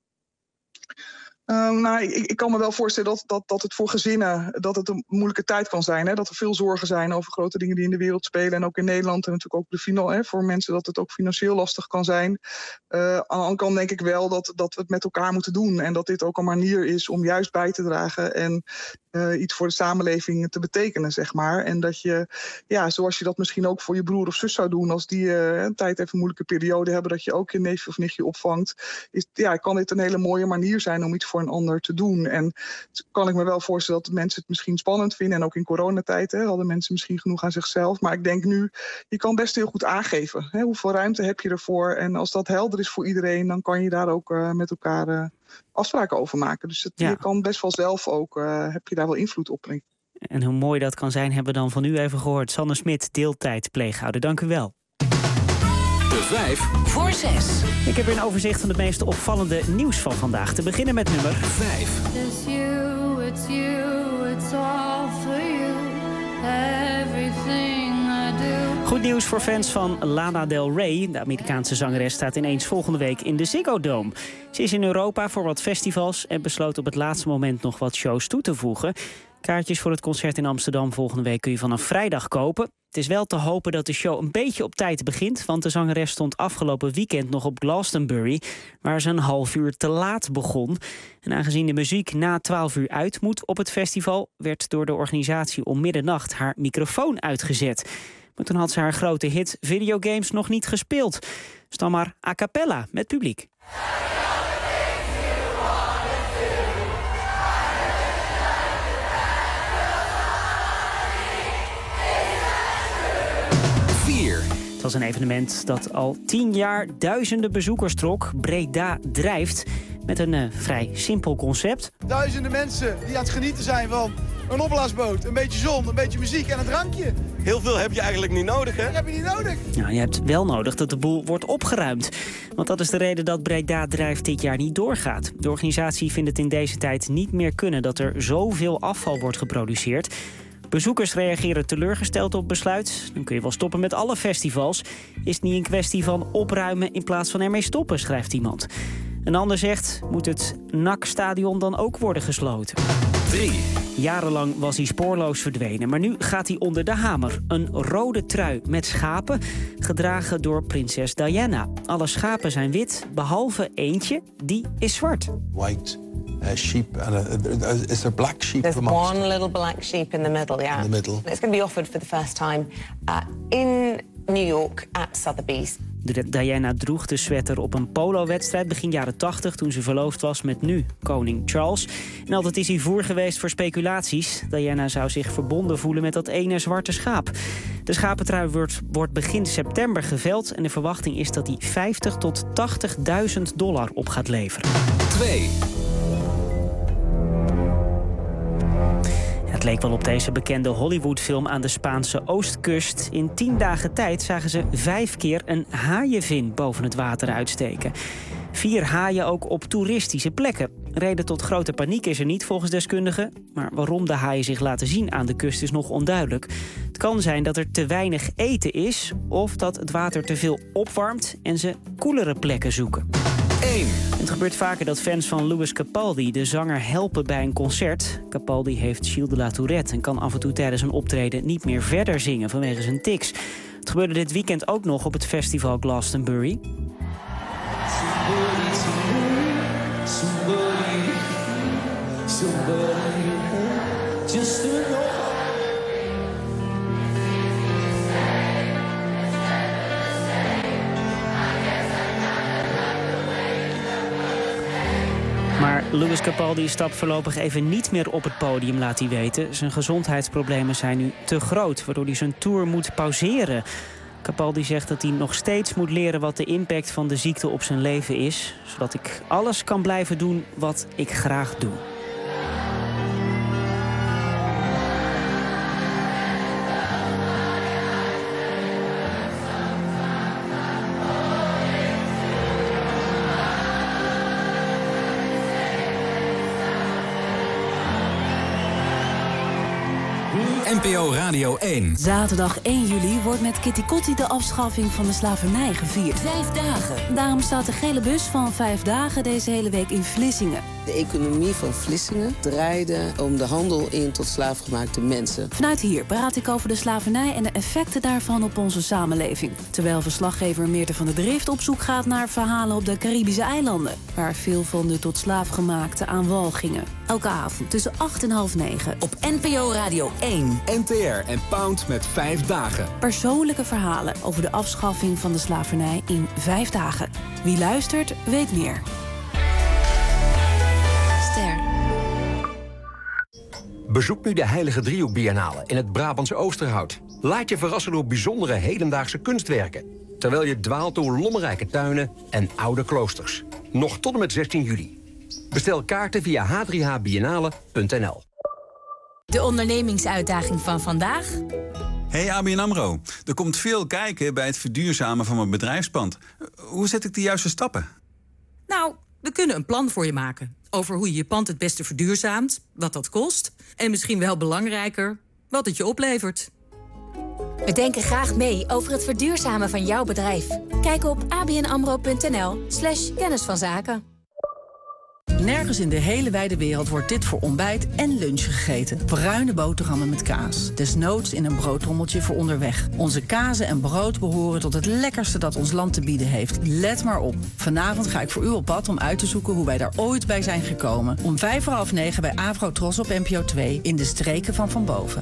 Um, nou, ik, ik kan me wel voorstellen dat, dat, dat het voor gezinnen dat het een moeilijke tijd kan zijn. Hè? Dat er veel zorgen zijn over grote dingen die in de wereld spelen. En ook in Nederland en natuurlijk ook de fino, hè, voor mensen dat het ook financieel lastig kan zijn. Uh, aan de andere kant denk ik wel dat, dat we het met elkaar moeten doen. En dat dit ook een manier is om juist bij te dragen en uh, iets voor de samenleving te betekenen, zeg maar. En dat je, ja, zoals je dat misschien ook voor je broer of zus zou doen als die uh, een tijd even een moeilijke periode hebben, dat je ook je neefje of nichtje opvangt. Is, ja, kan dit een hele mooie manier zijn om iets voor een ander te doen. En kan ik me wel voorstellen dat mensen het misschien spannend vinden. En ook in coronatijd hè, hadden mensen misschien genoeg aan zichzelf. Maar ik denk nu, je kan best heel goed aangeven. Hè, hoeveel ruimte heb je ervoor? En als dat helder is voor iedereen, dan kan je daar ook uh, met elkaar uh, afspraken over maken. Dus het, ja. je kan best wel zelf ook, uh, heb je daar wel invloed op. En hoe mooi dat kan zijn, hebben we dan van u even gehoord. Sanne Smit, deeltijd pleeghouder. Dank u wel. De vijf voor zes. Ik heb weer een overzicht van het meest opvallende nieuws van vandaag. Te beginnen met nummer vijf. It's you, it's you, it's all for you. Everything I do. Goed nieuws voor fans van Lana Del Rey. De Amerikaanse zangeres staat ineens volgende week in de Ziggo Dome. Ze is in Europa voor wat festivals en besloot op het laatste moment nog wat shows toe te voegen. Kaartjes voor het concert in Amsterdam volgende week kun je vanaf vrijdag kopen. Het is wel te hopen dat de show een beetje op tijd begint, want de zangeres stond afgelopen weekend nog op Glastonbury, waar ze een half uur te laat begon. En aangezien de muziek na twaalf uur uit moet op het festival, werd door de organisatie om middernacht haar microfoon uitgezet. Maar toen had ze haar grote hit Videogames nog niet gespeeld. Dus dan maar a cappella met publiek. Het was een evenement dat al tien jaar duizenden bezoekers trok. Breda drijft met een uh, vrij simpel concept. Duizenden mensen die aan het genieten zijn van een opblaasboot, een beetje zon, een beetje muziek en een drankje. Heel veel heb je eigenlijk niet nodig, hè? Dat heb je niet nodig. Nou, je hebt wel nodig dat de boel wordt opgeruimd. Want dat is de reden dat Breda drijft dit jaar niet doorgaat. De organisatie vindt het in deze tijd niet meer kunnen dat er zoveel afval wordt geproduceerd. Bezoekers reageren teleurgesteld op besluit. Dan kun je wel stoppen met alle festivals. Is het niet een kwestie van opruimen in plaats van ermee stoppen, schrijft iemand. Een ander zegt, moet het N A C-stadion dan ook worden gesloten? drie. Jarenlang was hij spoorloos verdwenen, maar nu gaat hij onder de hamer. Een rode trui met schapen, gedragen door prinses Diana. Alle schapen zijn wit, behalve eentje, die is zwart. White. Uh, sheep and a, uh, is there black sheep? There's one little black sheep in the middle, yeah. In the middle. It's going to be offered for the first time uh, in New York at Sotheby's. Diana droeg de sweater op een polowedstrijd begin jaren tachtig... toen ze verloofd was met nu koning Charles. En altijd is hij voer geweest voor speculaties. Diana zou zich verbonden voelen met dat ene zwarte schaap. De schapentrui wordt, wordt begin september geveld... en de verwachting is dat hij vijftig tot tachtigduizend dollar op gaat leveren. twee. Het leek wel op deze bekende Hollywoodfilm aan de Spaanse oostkust. In tien dagen tijd zagen ze vijf keer een haaienvin boven het water uitsteken. Vier haaien ook op toeristische plekken. Reden tot grote paniek is er niet volgens deskundigen. Maar waarom de haaien zich laten zien aan de kust is nog onduidelijk. Het kan zijn dat er te weinig eten is... of dat het water te veel opwarmt en ze koelere plekken zoeken. één. Het gebeurt vaker dat fans van Lewis Capaldi de zanger helpen bij een concert. Capaldi heeft Gilles de la Tourette en kan af en toe tijdens een optreden niet meer verder zingen vanwege zijn tics. Het gebeurde dit weekend ook nog op het festival Glastonbury. Somebody, somebody, somebody, just to know. Maar Lewis Capaldi stapt voorlopig even niet meer op het podium, laat hij weten. Zijn gezondheidsproblemen zijn nu te groot, waardoor hij zijn tour moet pauzeren. Capaldi zegt dat hij nog steeds moet leren wat de impact van de ziekte op zijn leven is, zodat ik alles kan blijven doen wat ik graag doe. N P O Radio één. Zaterdag één juli wordt met Kitty Kotti de afschaffing van de slavernij gevierd. Vijf dagen. Daarom staat de gele bus van vijf dagen deze hele week in Vlissingen. De economie van Vlissingen draaide om de handel in tot slaafgemaakte mensen. Vanuit hier praat ik over de slavernij en de effecten daarvan op onze samenleving. Terwijl verslaggever Meerte van der Drift op zoek gaat naar verhalen op de Caribische eilanden, waar veel van de tot slaafgemaakten aan wal gingen. Elke avond tussen acht en half negen. Op N P O Radio één. N T R en Pound met vijf dagen. Persoonlijke verhalen over de afschaffing van de slavernij in vijf dagen. Wie luistert, weet meer. Ster. Bezoek nu de Heilige Driehoek Biennale in het Brabantse Oosterhout. Laat je verrassen door bijzondere hedendaagse kunstwerken, terwijl je dwaalt door lommerrijke tuinen en oude kloosters. Nog tot en met zestien juli. Bestel kaarten via h drie h biennale punt n l. De ondernemingsuitdaging van vandaag? Hey A B N AMRO, er komt veel kijken bij het verduurzamen van mijn bedrijfspand. Hoe zet ik de juiste stappen? Nou, we kunnen een plan voor je maken. Over hoe je je pand het beste verduurzaamt, wat dat kost... en misschien wel belangrijker, wat het je oplevert. We denken graag mee over het verduurzamen van jouw bedrijf. Kijk op abnamro.nl slash kennis van zaken. Nergens in de hele wijde wereld wordt dit voor ontbijt en lunch gegeten. Bruine boterhammen met kaas. Desnoods in een broodtrommeltje voor onderweg. Onze kazen en brood behoren tot het lekkerste dat ons land te bieden heeft. Let maar op. Vanavond ga ik voor u op pad om uit te zoeken hoe wij daar ooit bij zijn gekomen. Om vijf voor half negen bij Avro Tros op N P O twee in de streken van Van Boven.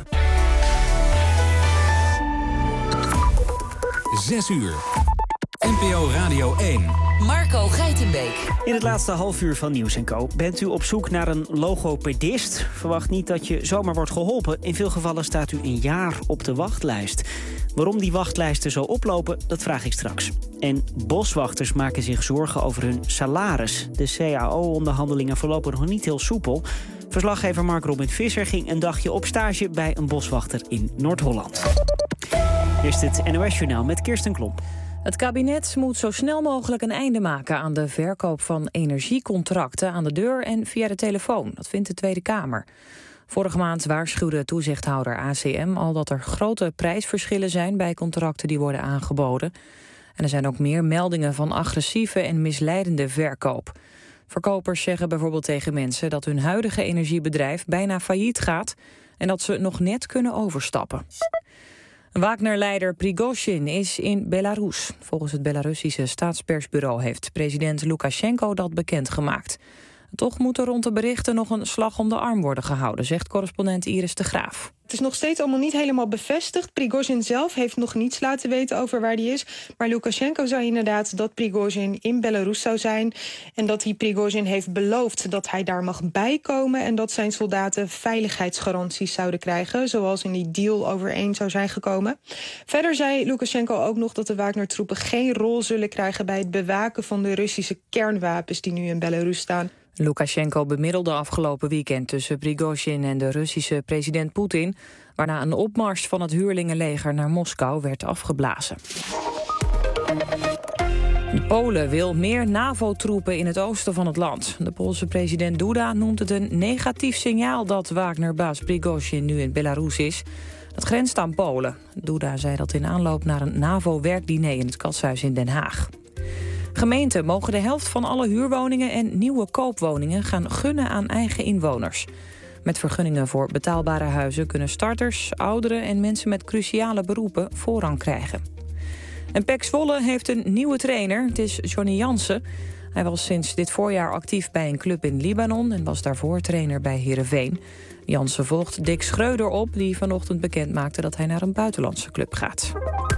Zes uur. N P O Radio één. Marco Geitenbeek. In het laatste half uur van Nieuws en Co. Bent u op zoek naar een logopedist? Verwacht niet dat je zomaar wordt geholpen. In veel gevallen staat u een jaar op de wachtlijst. Waarom die wachtlijsten zo oplopen, dat vraag ik straks. En boswachters maken zich zorgen over hun salaris. De C A O-onderhandelingen verlopen nog niet heel soepel. Verslaggever Mark Robin Visser ging een dagje op stage bij een boswachter in Noord-Holland. Eerst het N O S-journaal met Kirsten Klomp. Het kabinet moet zo snel mogelijk een einde maken aan de verkoop van energiecontracten aan de deur en via de telefoon. Dat vindt de Tweede Kamer. Vorige maand waarschuwde toezichthouder A C M al dat er grote prijsverschillen zijn bij contracten die worden aangeboden. En er zijn ook meer meldingen van agressieve en misleidende verkoop. Verkopers zeggen bijvoorbeeld tegen mensen dat hun huidige energiebedrijf bijna failliet gaat en dat ze nog net kunnen overstappen. Wagner-leider Prigozhin is in Belarus. Volgens het Belarussische staatspersbureau heeft president Lukashenko dat bekendgemaakt. Toch moet er rond de berichten nog een slag om de arm worden gehouden, zegt correspondent Iris de Graaf. Het is nog steeds allemaal niet helemaal bevestigd. Prigozhin zelf heeft nog niets laten weten over waar hij is. Maar Lukashenko zei inderdaad dat Prigozhin in Belarus zou zijn. En dat hij Prigozhin heeft beloofd dat hij daar mag bijkomen. En dat zijn soldaten veiligheidsgaranties zouden krijgen. Zoals in die deal overeen zou zijn gekomen. Verder zei Lukashenko ook nog dat de Wagner-troepen geen rol zullen krijgen bij het bewaken van de Russische kernwapens die nu in Belarus staan. Lukashenko bemiddelde afgelopen weekend tussen Prigozhin en de Russische president Poetin, waarna een opmars van het huurlingenleger naar Moskou werd afgeblazen. Polen wil meer NAVO-troepen in het oosten van het land. De Poolse president Duda noemt het een negatief signaal dat Wagner-baas Prigozhin nu in Belarus is. Dat grenst aan Polen. Duda zei dat in aanloop naar een NAVO-werkdiner in het Katshuis in Den Haag. Gemeenten mogen de helft van alle huurwoningen en nieuwe koopwoningen gaan gunnen aan eigen inwoners. Met vergunningen voor betaalbare huizen kunnen starters, ouderen en mensen met cruciale beroepen voorrang krijgen. En P E C Zwolle heeft een nieuwe trainer, het is Johnny Jansen. Hij was sinds dit voorjaar actief bij een club in Libanon en was daarvoor trainer bij Heerenveen. Jansen volgt Dick Schreuder op, die vanochtend bekend maakte dat hij naar een buitenlandse club gaat.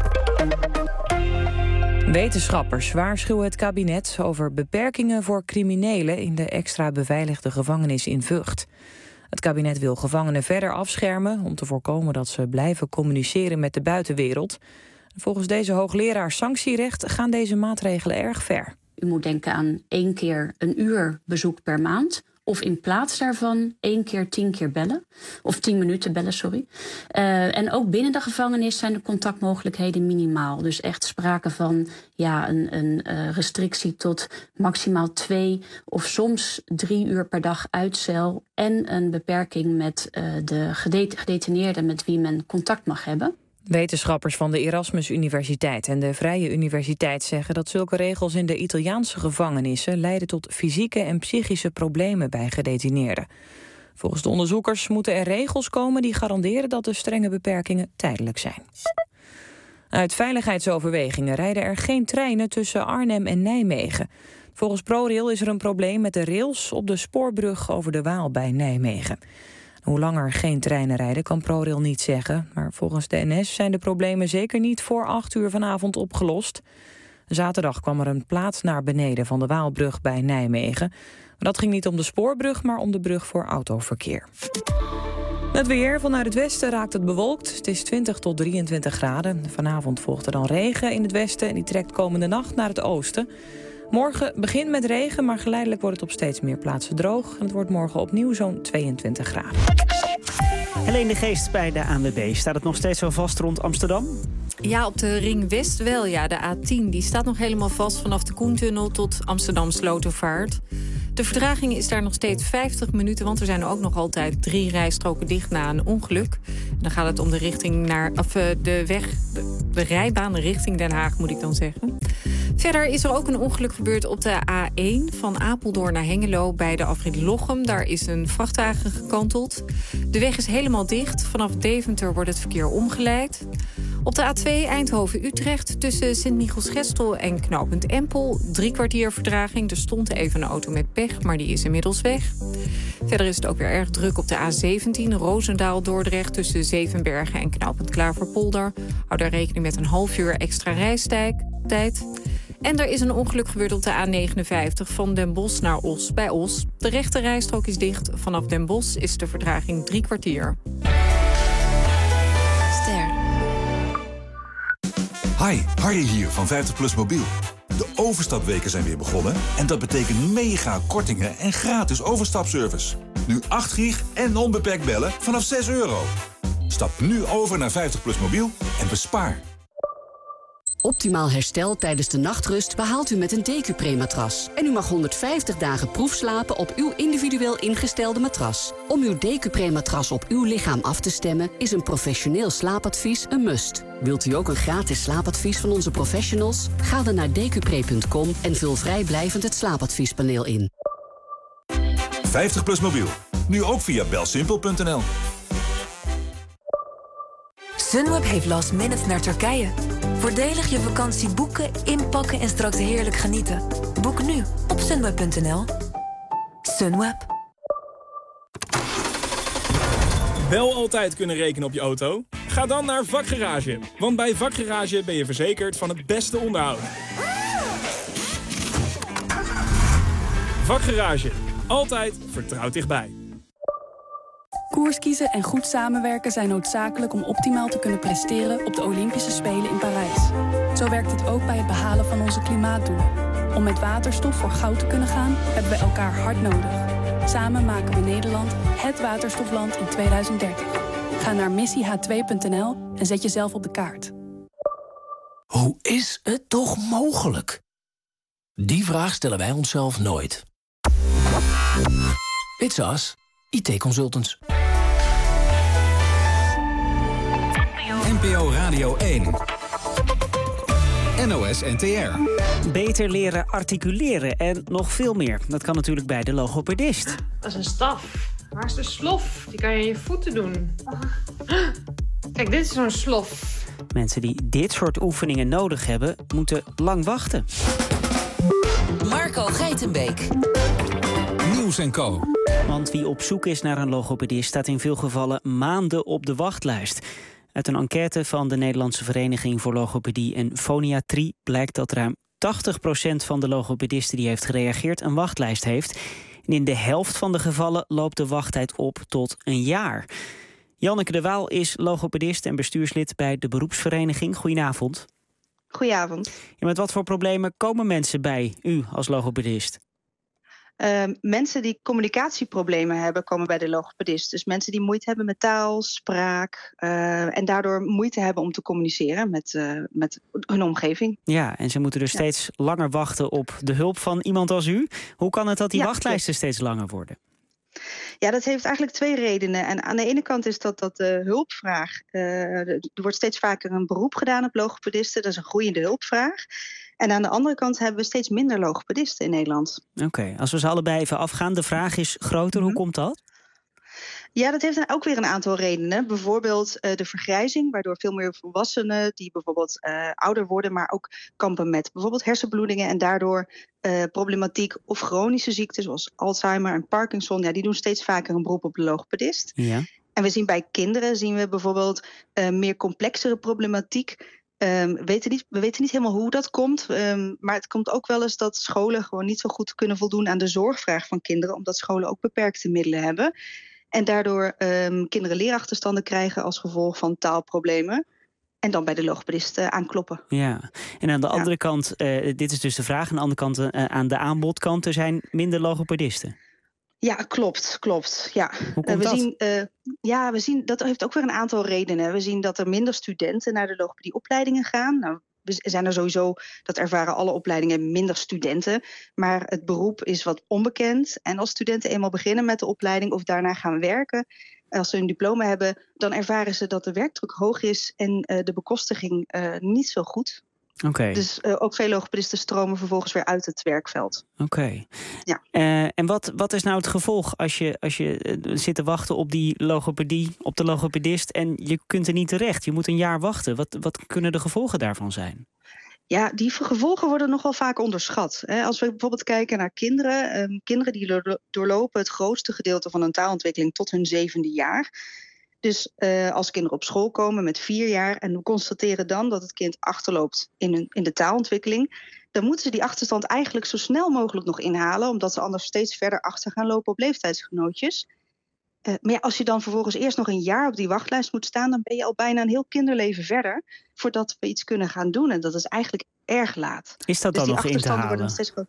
Wetenschappers waarschuwen het kabinet over beperkingen voor criminelen in de extra beveiligde gevangenis in Vught. Het kabinet wil gevangenen verder afschermen om te voorkomen dat ze blijven communiceren met de buitenwereld. Volgens deze hoogleraar sanctierecht gaan deze maatregelen erg ver. U moet denken aan één keer een uur bezoek per maand. Of in plaats daarvan één keer tien keer bellen. Of tien minuten bellen, sorry. Uh, en ook binnen de gevangenis zijn de contactmogelijkheden minimaal. Dus echt sprake van ja, een, een uh, restrictie tot maximaal twee of soms drie uur per dag uitcel. En een beperking met uh, de gedetineerden met wie men contact mag hebben. Wetenschappers van de Erasmus Universiteit en de Vrije Universiteit zeggen dat zulke regels in de Italiaanse gevangenissen leiden tot fysieke en psychische problemen bij gedetineerden. Volgens de onderzoekers moeten er regels komen die garanderen dat de strenge beperkingen tijdelijk zijn. Uit veiligheidsoverwegingen rijden er geen treinen tussen Arnhem en Nijmegen. Volgens ProRail is er een probleem met de rails op de spoorbrug over de Waal bij Nijmegen. Hoe lang er geen treinen rijden kan ProRail niet zeggen. Maar volgens de N S zijn de problemen zeker niet voor acht uur vanavond opgelost. Zaterdag kwam er een plaat naar beneden van de Waalbrug bij Nijmegen. Maar dat ging niet om de spoorbrug, maar om de brug voor autoverkeer. Het weer. Vanuit het westen raakt het bewolkt. Het is twintig tot drieëntwintig graden. Vanavond volgt er dan regen in het westen en die trekt komende nacht naar het oosten. Morgen begint met regen, maar geleidelijk wordt het op steeds meer plaatsen droog. En het wordt morgen opnieuw zo'n tweeëntwintig graden. Helene de Geest bij de A N W B. Staat het nog steeds zo vast rond Amsterdam? Ja, op de Ring West wel. Ja, de A tien die staat nog helemaal vast vanaf de Koentunnel tot Amsterdam Slotervaart. De vertraging is daar nog steeds vijftig minuten, want er zijn ook nog altijd drie rijstroken dicht na een ongeluk. En dan gaat het om de richting naar, of de weg, de, de rijbaan richting Den Haag, moet ik dan zeggen. Verder is er ook een ongeluk gebeurd op de A één van Apeldoorn naar Hengelo bij de afrit Lochem. Daar is een vrachtwagen gekanteld. De weg is helemaal dicht. Vanaf Deventer wordt het verkeer omgeleid. Op de A twee Eindhoven-Utrecht tussen Sint-Michiels-Gestel en knooppunt Empel. Drie kwartier vertraging. Er stond even een auto met pech, maar die is inmiddels weg. Verder is het ook weer erg druk op de A zeventien Roosendaal-Dordrecht tussen Zevenbergen en knooppunt Klaverpolder. Hou daar rekening met een half uur extra reistijd. En er is een ongeluk gebeurd op de A negenenvijftig van Den Bosch naar Os bij Os. De rechte rijstrook is dicht. Vanaf Den Bosch is de vertraging drie kwartier. Ster. Hi, Harry hier van vijftig plus Mobiel. De overstapweken zijn weer begonnen en dat betekent mega kortingen en gratis overstapservice. Nu acht gig en onbeperkt bellen vanaf zes euro. Stap nu over naar vijftig plus Mobiel en bespaar. Optimaal herstel tijdens de nachtrust behaalt u met een Decupre-matras. En u mag honderdvijftig dagen proefslapen op uw individueel ingestelde matras. Om uw Decupre-matras op uw lichaam af te stemmen is een professioneel slaapadvies een must. Wilt u ook een gratis slaapadvies van onze professionals? Ga dan naar decupre punt com en vul vrijblijvend het slaapadviespaneel in. vijftig plus Mobiel. Nu ook via belsimpel punt n l. Sunweb heeft last minute naar Turkije. Voordelig je vakantie boeken, inpakken en straks heerlijk genieten. Boek nu op sunweb punt n l. Sunweb. Wel altijd kunnen rekenen op je auto? Ga dan naar Vakgarage. Want bij Vakgarage ben je verzekerd van het beste onderhoud. Vakgarage. Altijd vertrouwd dichtbij. Koers kiezen en goed samenwerken zijn noodzakelijk om optimaal te kunnen presteren op de Olympische Spelen in Parijs. Zo werkt het ook bij het behalen van onze klimaatdoelen. Om met waterstof voor goud te kunnen gaan, hebben we elkaar hard nodig. Samen maken we Nederland het waterstofland in tweeduizend dertig. Ga naar missie h twee punt n l en zet jezelf op de kaart. Hoe is het toch mogelijk? Die vraag stellen wij onszelf nooit. It's us, I T-consultants. N P O Radio één. N O S N T R. Beter leren articuleren en nog veel meer. Dat kan natuurlijk bij de logopedist. Dat is een staf. Waar is de slof? Die kan je in je voeten doen. Kijk, dit is zo'n slof. Mensen die dit soort oefeningen nodig hebben, moeten lang wachten. Marco Geitenbeek. Nieuws en Co. Want wie op zoek is naar een logopedist staat in veel gevallen maanden op de wachtlijst. Uit een enquête van de Nederlandse Vereniging voor Logopedie en Foniatrie blijkt dat ruim tachtig procent van de logopedisten die heeft gereageerd een wachtlijst heeft. En in de helft van de gevallen loopt de wachttijd op tot een jaar. Janneke de Waal is logopedist en bestuurslid bij de beroepsvereniging. Goedenavond. Goedenavond. Ja, met wat voor problemen komen mensen bij u als logopedist? Uh, mensen die communicatieproblemen hebben, komen bij de logopedist. Dus mensen die moeite hebben met taal, spraak uh, en daardoor moeite hebben om te communiceren met, uh, met hun omgeving. Ja, en ze moeten dus ja. steeds langer wachten op de hulp van iemand als u. Hoe kan het dat die ja, wachtlijsten ja. steeds langer worden? Ja, dat heeft eigenlijk twee redenen. En aan de ene kant is dat dat de hulpvraag. Uh, er wordt steeds vaker een beroep gedaan op logopedisten. Dat is een groeiende hulpvraag. En aan de andere kant hebben we steeds minder logopedisten in Nederland. Oké, okay, als we ze allebei even afgaan. De vraag is groter. Mm-hmm. Hoe komt dat? Ja, dat heeft ook weer een aantal redenen. Bijvoorbeeld uh, de vergrijzing, waardoor veel meer volwassenen die bijvoorbeeld uh, ouder worden, maar ook kampen met bijvoorbeeld hersenbloedingen en daardoor uh, problematiek of chronische ziekten zoals Alzheimer en Parkinson, ja, die doen steeds vaker een beroep op de logopedist. Ja. En we zien bij kinderen zien we bijvoorbeeld uh, meer complexere problematiek. Um, we, weten niet, we weten niet helemaal hoe dat komt, um, maar het komt ook wel eens dat scholen gewoon niet zo goed kunnen voldoen aan de zorgvraag van kinderen, omdat scholen ook beperkte middelen hebben. En daardoor um, kinderen leerachterstanden krijgen als gevolg van taalproblemen. En dan bij de logopedist uh, aankloppen. Ja, en aan de andere ja. kant, uh, dit is dus de vraag, aan de andere kant, uh, aan de aanbodkant, er zijn minder logopedisten. Ja, klopt, klopt. Ja. Hoe komt uh, we dat? zien, uh, ja, we zien dat heeft ook weer een aantal redenen. We zien dat er minder studenten naar de logopedieopleidingen gaan. Nou, we zijn er sowieso, dat ervaren alle opleidingen, minder studenten. Maar het beroep is wat onbekend. En als studenten eenmaal beginnen met de opleiding of daarna gaan werken, als ze een diploma hebben, dan ervaren ze dat de werkdruk hoog is en uh, de bekostiging uh, niet zo goed. Okay. Dus uh, ook veel logopedisten stromen vervolgens weer uit het werkveld. Oké. Okay. Ja. Uh, en wat, wat is nou het gevolg als je, als je uh, zit te wachten op die logopedie, op de logopedist en je kunt er niet terecht? Je moet een jaar wachten. Wat, wat kunnen de gevolgen daarvan zijn? Ja, die gevolgen worden nogal vaak onderschat. Als we bijvoorbeeld kijken naar kinderen. Um, kinderen die doorlopen het grootste gedeelte van hun taalontwikkeling tot hun zevende jaar. Dus uh, als kinderen op school komen met vier jaar en we constateren dan dat het kind achterloopt in, hun, in de taalontwikkeling, dan moeten ze die achterstand eigenlijk zo snel mogelijk nog inhalen, omdat ze anders steeds verder achter gaan lopen op leeftijdsgenootjes. Uh, maar ja, als je dan vervolgens eerst nog een jaar op die wachtlijst moet staan, dan ben je al bijna een heel kinderleven verder voordat we iets kunnen gaan doen. En dat is eigenlijk erg laat. Is dat dus dan nog in te halen? Nog steeds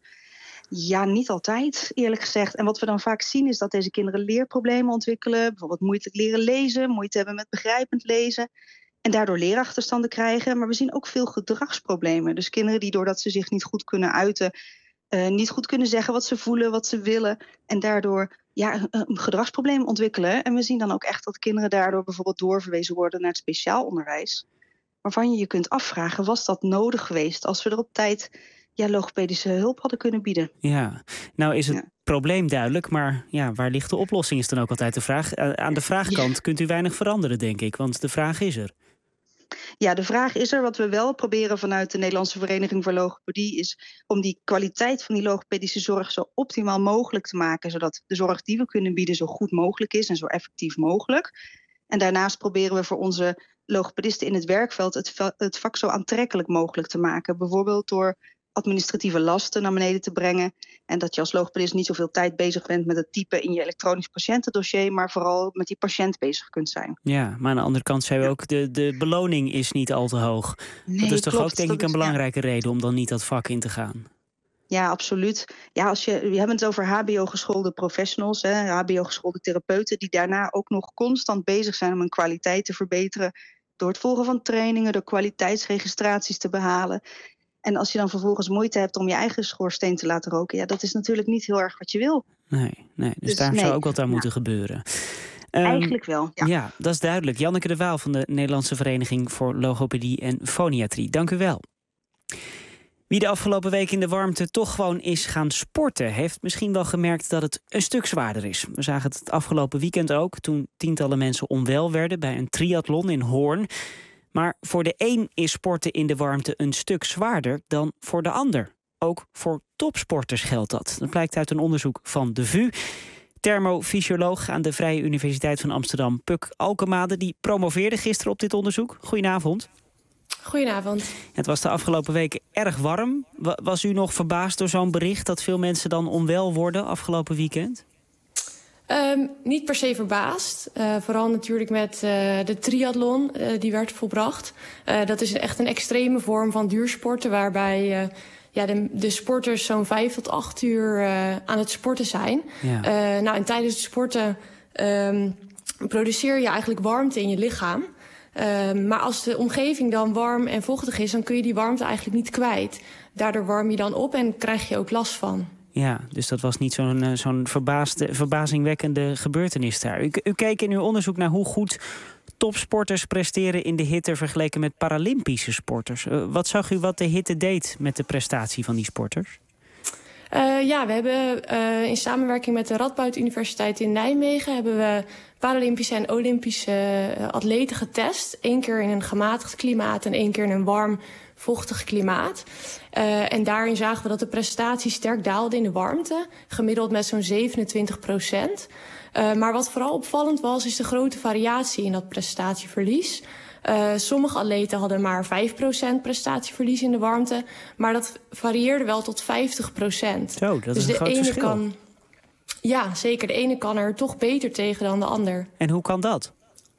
ja, niet altijd, eerlijk gezegd. En wat we dan vaak zien is dat deze kinderen leerproblemen ontwikkelen. Bijvoorbeeld moeite leren lezen, moeite hebben met begrijpend lezen. En daardoor leerachterstanden krijgen. Maar we zien ook veel gedragsproblemen. Dus kinderen die doordat ze zich niet goed kunnen uiten, uh, niet goed kunnen zeggen wat ze voelen, wat ze willen. En daardoor ja, een, een gedragsprobleem ontwikkelen. En we zien dan ook echt dat kinderen daardoor bijvoorbeeld doorverwezen worden naar het speciaal onderwijs. Waarvan je je kunt afvragen, was dat nodig geweest als we er op tijd ja, logopedische hulp hadden kunnen bieden? Ja, nou is het ja. probleem duidelijk, maar ja, waar ligt de oplossing is dan ook altijd de vraag. Uh, aan de vraagkant ja. kunt u weinig veranderen, denk ik, want de vraag is er. Ja, de vraag is er. Wat we wel proberen vanuit de Nederlandse Vereniging voor Logopedie is om die kwaliteit van die logopedische zorg zo optimaal mogelijk te maken, zodat de zorg die we kunnen bieden zo goed mogelijk is en zo effectief mogelijk. En daarnaast proberen we voor onze logopedisten in het werkveld het, het vak zo aantrekkelijk mogelijk te maken. Bijvoorbeeld door administratieve lasten naar beneden te brengen. En dat je als logopedist niet zoveel tijd bezig bent met het typen in je elektronisch patiëntendossier, maar vooral met die patiënt bezig kunt zijn. Ja, maar aan de andere kant zei u ook, de, de beloning is niet al te hoog. Nee, dat is toch klopt, ook denk ik een belangrijke ja. reden om dan niet dat vak in te gaan? Ja, absoluut. Ja, als je, we hebben het over H B O-geschoolde professionals, hè, H B O-geschoolde therapeuten, die daarna ook nog constant bezig zijn om hun kwaliteit te verbeteren door het volgen van trainingen, door kwaliteitsregistraties te behalen. En als je dan vervolgens moeite hebt om je eigen schoorsteen te laten roken, ja, dat is natuurlijk niet heel erg wat je wil. Nee, nee. Dus, dus daar nee. zou ook wat aan ja. moeten gebeuren. Um, Eigenlijk wel, ja. Ja, dat is duidelijk. Janneke de Waal van de Nederlandse Vereniging voor Logopedie en Foniatrie. Dank u wel. Wie de afgelopen week in de warmte toch gewoon is gaan sporten, heeft misschien wel gemerkt dat het een stuk zwaarder is. We zagen het het afgelopen weekend ook, toen tientallen mensen onwel werden bij een triathlon in Hoorn. Maar voor de een is sporten in de warmte een stuk zwaarder dan voor de ander. Ook voor topsporters geldt dat. Dat blijkt uit een onderzoek van de V U. Thermofysioloog aan de Vrije Universiteit van Amsterdam, Puk Alkemade, die promoveerde gisteren op dit onderzoek. Goedenavond. Goedenavond. Het was de afgelopen weken erg warm. Was u nog verbaasd door zo'n bericht dat veel mensen dan onwel worden afgelopen weekend? Um, niet per se verbaasd. Uh, vooral natuurlijk met uh, de triathlon uh, die werd volbracht. Uh, dat is echt een extreme vorm van duursporten waarbij uh, ja, de, de sporters zo'n vijf tot acht uur uh, aan het sporten zijn. Ja. Uh, nou, en tijdens het sporten um, produceer je eigenlijk warmte in je lichaam. Uh, maar als de omgeving dan warm en vochtig is, dan kun je die warmte eigenlijk niet kwijt. Daardoor warm je dan op en krijg je ook last van. Ja, dus dat was niet zo'n zo'n verbaasde, verbazingwekkende gebeurtenis daar. U, u keek in uw onderzoek naar hoe goed topsporters presteren in de hitte vergeleken met Paralympische sporters. Uh, wat zag u wat de hitte deed met de prestatie van die sporters? Uh, ja, we hebben uh, in samenwerking met de Radboud Universiteit in Nijmegen hebben we Paralympische en Olympische uh, atleten getest. Eén keer in een gematigd klimaat en één keer in een warm, vochtig klimaat. Uh, en daarin zagen we dat de prestatie sterk daalde in de warmte, gemiddeld met zo'n zevenentwintig procent. Uh, maar wat vooral opvallend was, is de grote variatie in dat prestatieverlies. Uh, sommige atleten hadden maar vijf procent prestatieverlies in de warmte, maar dat varieerde wel tot vijftig procent. Zo, dat dus is een de groot ene verschil. Kan, ja, zeker. De ene kan er toch beter tegen dan de ander. En hoe kan dat?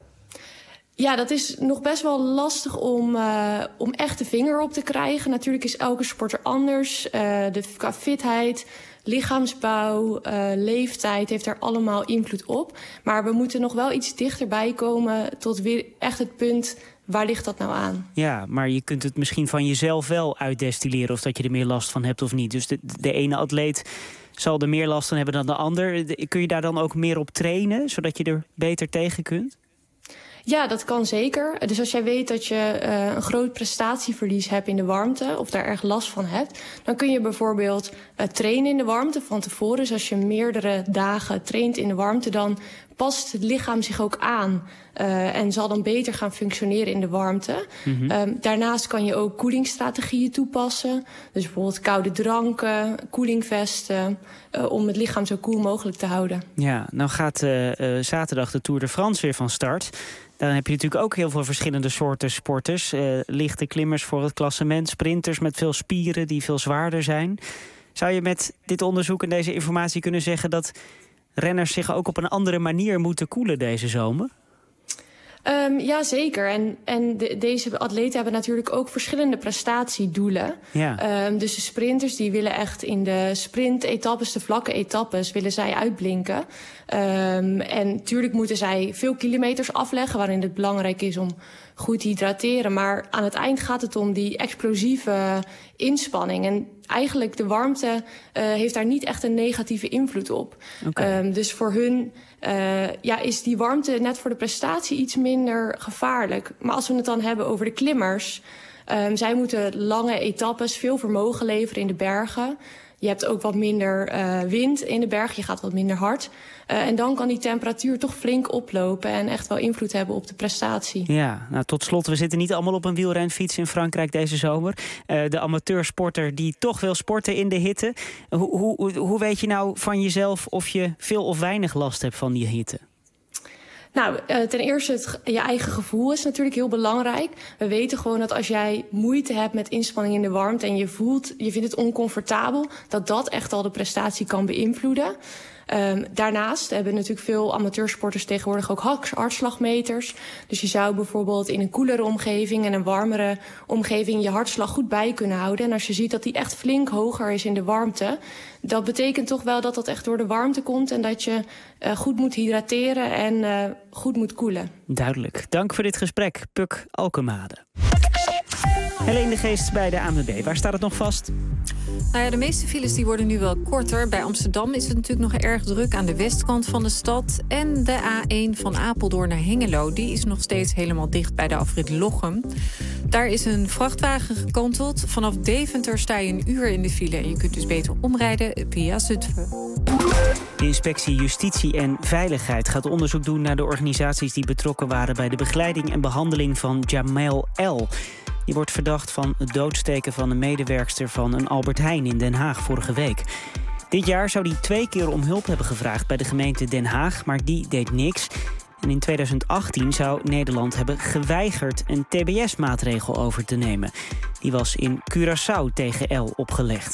Ja, dat is nog best wel lastig om, uh, om echt de vinger op te krijgen. Natuurlijk is elke sporter anders. Uh, de, qua fitheid, lichaamsbouw, uh, leeftijd heeft daar allemaal invloed op. Maar we moeten nog wel iets dichterbij komen tot weer echt het punt, waar ligt dat nou aan? Ja, maar je kunt het misschien van jezelf wel uitdestilleren of dat je er meer last van hebt of niet. Dus de, de ene atleet zal er meer last van hebben dan de ander. Kun je daar dan ook meer op trainen, zodat je er beter tegen kunt? Ja, dat kan zeker. Dus als jij weet dat je uh, een groot prestatieverlies hebt in de warmte, of daar erg last van hebt, dan kun je bijvoorbeeld uh, trainen in de warmte van tevoren. Dus als je meerdere dagen traint in de warmte, dan past het lichaam zich ook aan uh, en zal dan beter gaan functioneren in de warmte. Mm-hmm. Um, daarnaast kan je ook koelingsstrategieën toepassen. Dus bijvoorbeeld koude dranken, koelingvesten, uh, om het lichaam zo koel mogelijk te houden. Ja, nou gaat uh, uh, zaterdag de Tour de France weer van start. Dan heb je natuurlijk ook heel veel verschillende soorten sporters. Uh, lichte klimmers voor het klassement, sprinters met veel spieren die veel zwaarder zijn. Zou je met dit onderzoek en deze informatie kunnen zeggen dat renners zich ook op een andere manier moeten koelen deze zomer? Um, ja, zeker. En, en de, deze atleten hebben natuurlijk ook verschillende prestatiedoelen. Ja. Um, dus de sprinters die willen echt in de sprint-etappes, de vlakke etappes, willen zij uitblinken. Um, en natuurlijk moeten zij veel kilometers afleggen, waarin het belangrijk is om goed te hydrateren. Maar aan het eind gaat het om die explosieve inspanning. En eigenlijk de warmte uh, heeft daar niet echt een negatieve invloed op. Okay. Um, dus voor hun uh, ja, is die warmte net voor de prestatie iets minder gevaarlijk. Maar als we het dan hebben over de klimmers, um, zij moeten lange etappes, veel vermogen leveren in de bergen. Je hebt ook wat minder uh, wind in de berg, je gaat wat minder hard. Uh, en dan kan die temperatuur toch flink oplopen en echt wel invloed hebben op de prestatie. Ja, nou tot slot, we zitten niet allemaal op een wielrenfiets in Frankrijk deze zomer. Uh, de amateursporter die toch wil sporten in de hitte. Hoe, hoe, hoe weet je nou van jezelf of je veel of weinig last hebt van die hitte? Nou, uh, ten eerste, het, je eigen gevoel is natuurlijk heel belangrijk. We weten gewoon dat als jij moeite hebt met inspanning in de warmte en je voelt, je vindt het oncomfortabel, dat dat echt al de prestatie kan beïnvloeden. Um, daarnaast hebben natuurlijk veel amateursporters tegenwoordig ook hartslagmeters. Dus je zou bijvoorbeeld in een koelere omgeving en een warmere omgeving je hartslag goed bij kunnen houden. En als je ziet dat die echt flink hoger is in de warmte, dat betekent toch wel dat dat echt door de warmte komt en dat je uh, goed moet hydrateren en uh, goed moet koelen. Duidelijk. Dank voor dit gesprek, Puk Alkemade. Helene de Geest bij de A N W B. Waar staat het nog vast? Nou ja, de meeste files die worden nu wel korter. Bij Amsterdam is het natuurlijk nog erg druk aan de westkant van de stad. En de A één van Apeldoorn naar Hengelo, die is nog steeds helemaal dicht bij de afrit Lochem. Daar is een vrachtwagen gekanteld. Vanaf Deventer sta je een uur in de file en je kunt dus beter omrijden via Zutphen. De inspectie Justitie en Veiligheid gaat onderzoek doen naar de organisaties die betrokken waren bij de begeleiding en behandeling van Jamel L. Die wordt verdacht van het doodsteken van een medewerkster van een Albert Heijn in Den Haag vorige week. Dit jaar zou hij twee keer om hulp hebben gevraagd bij de gemeente Den Haag, maar die deed niks. En in tweeduizend achttien zou Nederland hebben geweigerd een T B S-maatregel over te nemen. Die was in Curaçao tegen L opgelegd.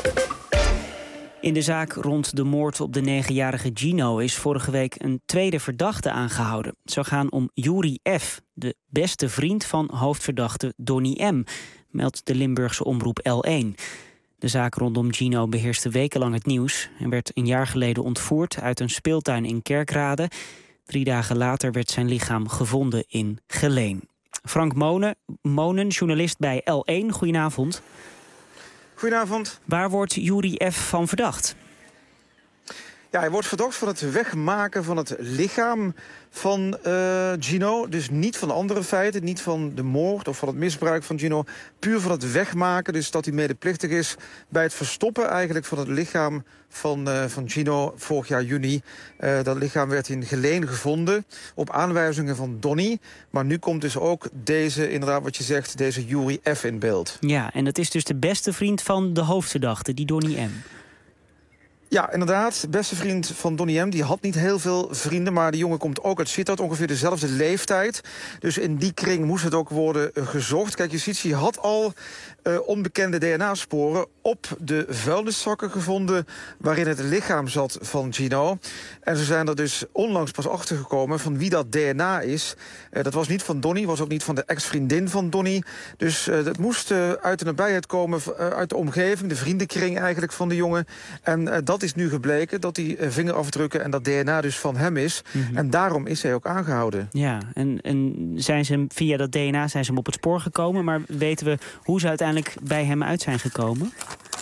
In de zaak rond de moord op de negenjarige Gino is vorige week een tweede verdachte aangehouden. Het zou gaan om Juri F., de beste vriend van hoofdverdachte Donnie M., meldt de Limburgse omroep L één. De zaak rondom Gino beheerste wekenlang het nieuws en werd een jaar geleden ontvoerd uit een speeltuin in Kerkrade. Drie dagen later werd zijn lichaam gevonden in Geleen. Frank Monen, Monen, journalist bij L één, goedenavond. Goedenavond. Waar wordt Juri F. van verdacht? Ja, hij wordt verdacht van het wegmaken van het lichaam van uh, Gino. Dus niet van andere feiten, niet van de moord of van het misbruik van Gino. Puur van het wegmaken, dus dat hij medeplichtig is bij het verstoppen eigenlijk van het lichaam van, uh, van Gino vorig jaar juni. Uh, dat lichaam werd in Geleen gevonden op aanwijzingen van Donnie. Maar nu komt dus ook deze, inderdaad wat je zegt, deze Juri F. in beeld. Ja, en dat is dus de beste vriend van de hoofdverdachte, die Donnie M. Ja, inderdaad. Beste vriend van Donnie M. Die had niet heel veel vrienden, maar die jongen komt ook uit Sittard, ongeveer dezelfde leeftijd. Dus in die kring moest het ook worden uh, gezocht. Kijk, justitie had al uh, onbekende D N A-sporen op de vuilniszakken gevonden waarin het lichaam zat van Gino. En ze zijn er dus onlangs pas achter gekomen van wie dat D N A is. Uh, dat was niet van Donnie, was ook niet van de ex-vriendin van Donnie. Dus uh, dat moest uh, uit de nabijheid komen, uh, uit de omgeving, de vriendenkring eigenlijk van de jongen. En uh, dat is nu gebleken, dat die uh, vingerafdrukken en dat D N A dus van hem is. Mm-hmm. En daarom is hij ook aangehouden. Ja, en, en zijn ze hem, via dat D N A zijn ze hem op het spoor gekomen, maar weten we hoe ze uiteindelijk bij hem uit zijn gekomen?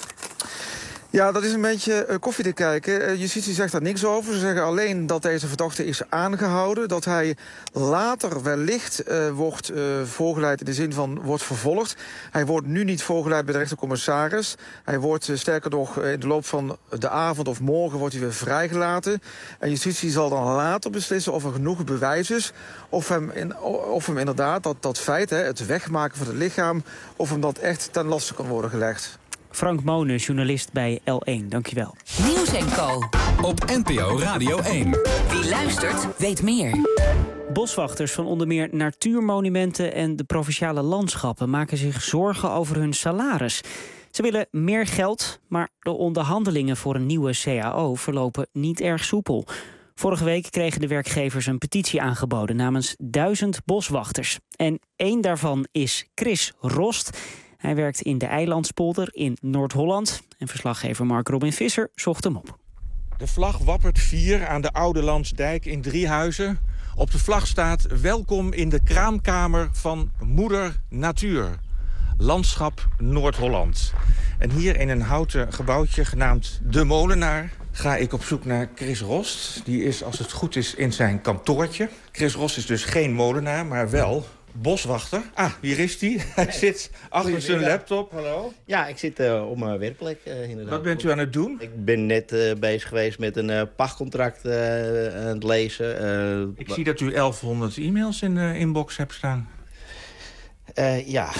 Ja, dat is een beetje uh, koffie te kijken. Uh, justitie zegt daar niks over. Ze zeggen alleen dat deze verdachte is aangehouden. Dat hij later wellicht uh, wordt uh, voorgeleid in de zin van wordt vervolgd. Hij wordt nu niet voorgeleid bij de rechtercommissaris. Hij wordt uh, sterker nog uh, in de loop van de avond of morgen wordt hij weer vrijgelaten. En justitie zal dan later beslissen of er genoeg bewijs is. Of hem, in, of hem inderdaad dat, dat feit, hè, het wegmaken van het lichaam, of hem dat echt ten laste kan worden gelegd. Frank Monen, journalist bij L één. Dankjewel. Nieuws en Co. Op N P O Radio één. Wie luistert, weet meer. Boswachters van onder meer natuurmonumenten en de provinciale landschappen maken zich zorgen over hun salaris. Ze willen meer geld, maar de onderhandelingen voor een nieuwe C A O verlopen niet erg soepel. Vorige week kregen de werkgevers een petitie aangeboden namens duizend boswachters. En één daarvan is Chris Rost. Hij werkt in de Eilandspolder in Noord-Holland. En verslaggever Mark Robin Visser zocht hem op. De vlag wappert vier aan de Oude Landsdijk in Driehuizen. Op de vlag staat: welkom in de kraamkamer van Moeder Natuur. Landschap Noord-Holland. En hier in een houten gebouwtje genaamd De Molenaar ga ik op zoek naar Chris Rost. Die is, als het goed is, in zijn kantoortje. Chris Rost is dus geen molenaar, maar wel boswachter. Ah, hier is hij. Hij zit achter zijn laptop. Hallo. Ja, ik zit uh, op mijn werkplek uh, inderdaad. Wat bent u aan het doen? Ik ben net uh, bezig geweest met een uh, pachtcontract uh, aan het lezen. Uh, ik zie dat u elfhonderd e-mails in de inbox hebt staan. Uh, ja.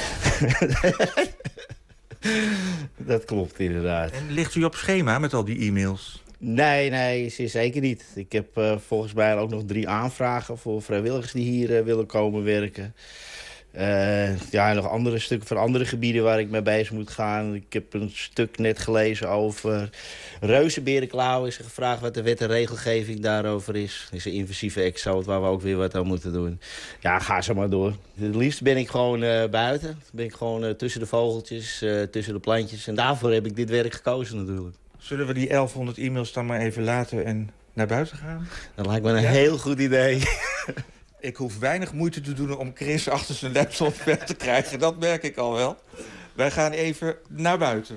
Dat klopt inderdaad. En ligt u op schema met al die e-mails? Nee, nee, zeker niet. Ik heb uh, volgens mij ook nog drie aanvragen voor vrijwilligers die hier uh, willen komen werken. Uh, ja, nog andere stukken van andere gebieden waar ik mee bezig moet gaan. Ik heb een stuk net gelezen over reuzenberenklauwen. Is er gevraagd wat de wet en regelgeving daarover is. Dat is een invasieve exoot waar we ook weer wat aan moeten doen. Ja, ga zo maar door. Het liefst ben ik gewoon uh, buiten. Dan ben ik gewoon uh, tussen de vogeltjes, uh, tussen de plantjes. En daarvoor heb ik dit werk gekozen natuurlijk. Zullen we die elfhonderd e-mails dan maar even laten en naar buiten gaan? Dat lijkt me een ja. heel goed idee. Ik hoef weinig moeite te doen om Chris achter zijn laptop weg te krijgen. Dat merk ik al wel. Wij gaan even naar buiten.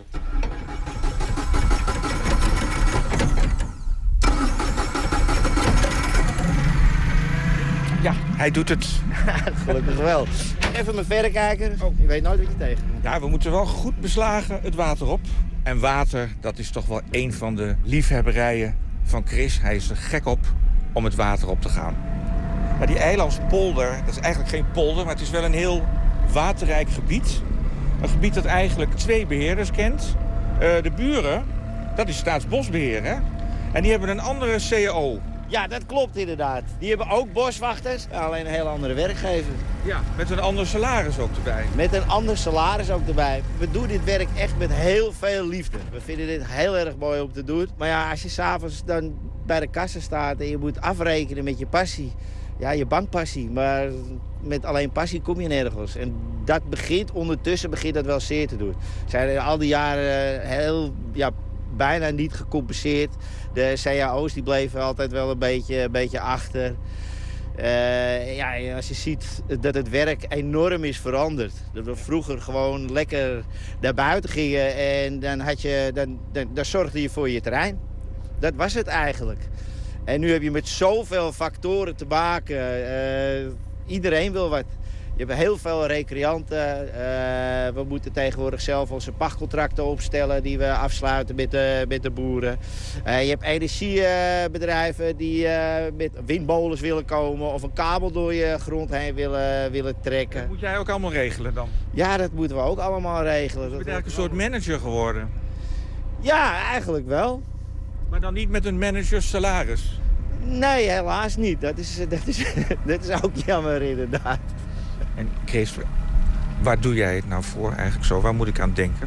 Ja, hij doet het. Gelukkig wel. Even mijn verrekijker. Oh. Je weet nooit wat je tegenkomt. Ja, we moeten wel goed beslagen het water op. En water, dat is toch wel een van de liefhebberijen van Chris. Hij is er gek op om het water op te gaan. Maar die Eilandspolder, dat is eigenlijk geen polder, maar het is wel een heel waterrijk gebied. Een gebied dat eigenlijk twee beheerders kent. Uh, de buren, dat is Staatsbosbeheer, hè? En die hebben een andere C A O. Ja, dat klopt inderdaad. Die hebben ook boswachters, alleen een heel andere werkgever. Ja, met een ander salaris ook erbij. Met een ander salaris ook erbij. We doen dit werk echt met heel veel liefde. We vinden dit heel erg mooi om te doen. Maar ja, als je s'avonds dan bij de kassa staat en je moet afrekenen met je passie. Ja, je bankpassie. Maar met alleen passie kom je nergens. En dat begint, ondertussen begint dat wel zeer te doen. Zijn al die jaren heel, ja, bijna niet gecompenseerd. De C A O's die bleven altijd wel een beetje, een beetje achter. Uh, ja, als je ziet dat het werk enorm is veranderd. Dat we vroeger gewoon lekker naar buiten gingen en dan, had je, dan, dan, dan zorgde je voor je terrein. Dat was het eigenlijk. En nu heb je met zoveel factoren te maken. Uh, iedereen wil wat. Je hebt heel veel recreanten. Uh, we moeten tegenwoordig zelf onze pachtcontracten opstellen die we afsluiten met de, met de boeren. Uh, je hebt energiebedrijven die uh, met windmolens willen komen of een kabel door je grond heen willen, willen trekken. Dat moet jij ook allemaal regelen dan? Ja, dat moeten we ook allemaal regelen. Je bent eigenlijk een soort manager geworden. Ja, eigenlijk wel. Maar dan niet met een managerssalaris? Nee, helaas niet. Dat is, dat is, dat is ook jammer inderdaad. En Chris, waar doe jij het nou voor eigenlijk zo? Waar moet ik aan denken?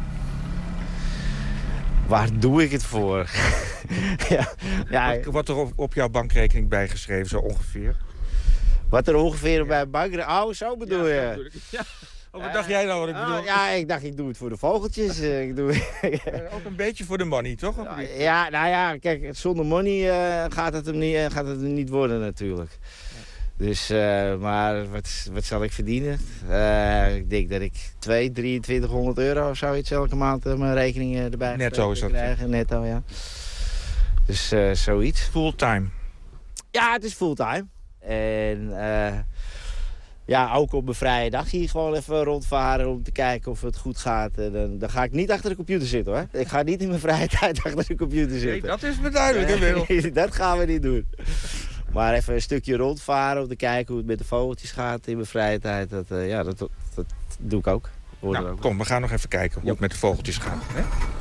Waar doe ik het voor? ja, ja. Wat, wat er op, op jouw bankrekening bijgeschreven, zo ongeveer? Wat er ongeveer ja. bij een bankrekening... Oh, zo bedoel ja, je? Ja. Oh, wat dacht jij nou wat ik bedoel? Oh, ja, ik dacht ik doe het voor de vogeltjes. ik doe... Ook een beetje voor de money, toch? Ja, nou ja, kijk, zonder money uh, gaat, het hem niet, uh, gaat het hem niet worden natuurlijk. Dus, uh, maar wat, wat zal ik verdienen? Uh, ik denk dat ik twee, drieëntwintighonderd euro of zoiets elke maand uh, mijn rekening uh, erbij netto is dat krijgen. Netto, ja. Dus uh, zoiets. Fulltime? Ja, het is fulltime. En uh, ja, ook op mijn vrije dag hier gewoon even rondvaren om te kijken of het goed gaat. En dan, dan ga ik niet achter de computer zitten, hoor. Ik ga niet in mijn vrije tijd achter de computer zitten. Nee, dat is me duidelijk, hè, Wil? Nee, dat gaan we niet doen. Maar even een stukje rondvaren om te kijken hoe het met de vogeltjes gaat in mijn vrije tijd. Dat, uh, ja, dat, dat, dat doe ik ook. Nou, ook. Kom, we gaan nog even kijken hoe ja. het met de vogeltjes gaat. Hè?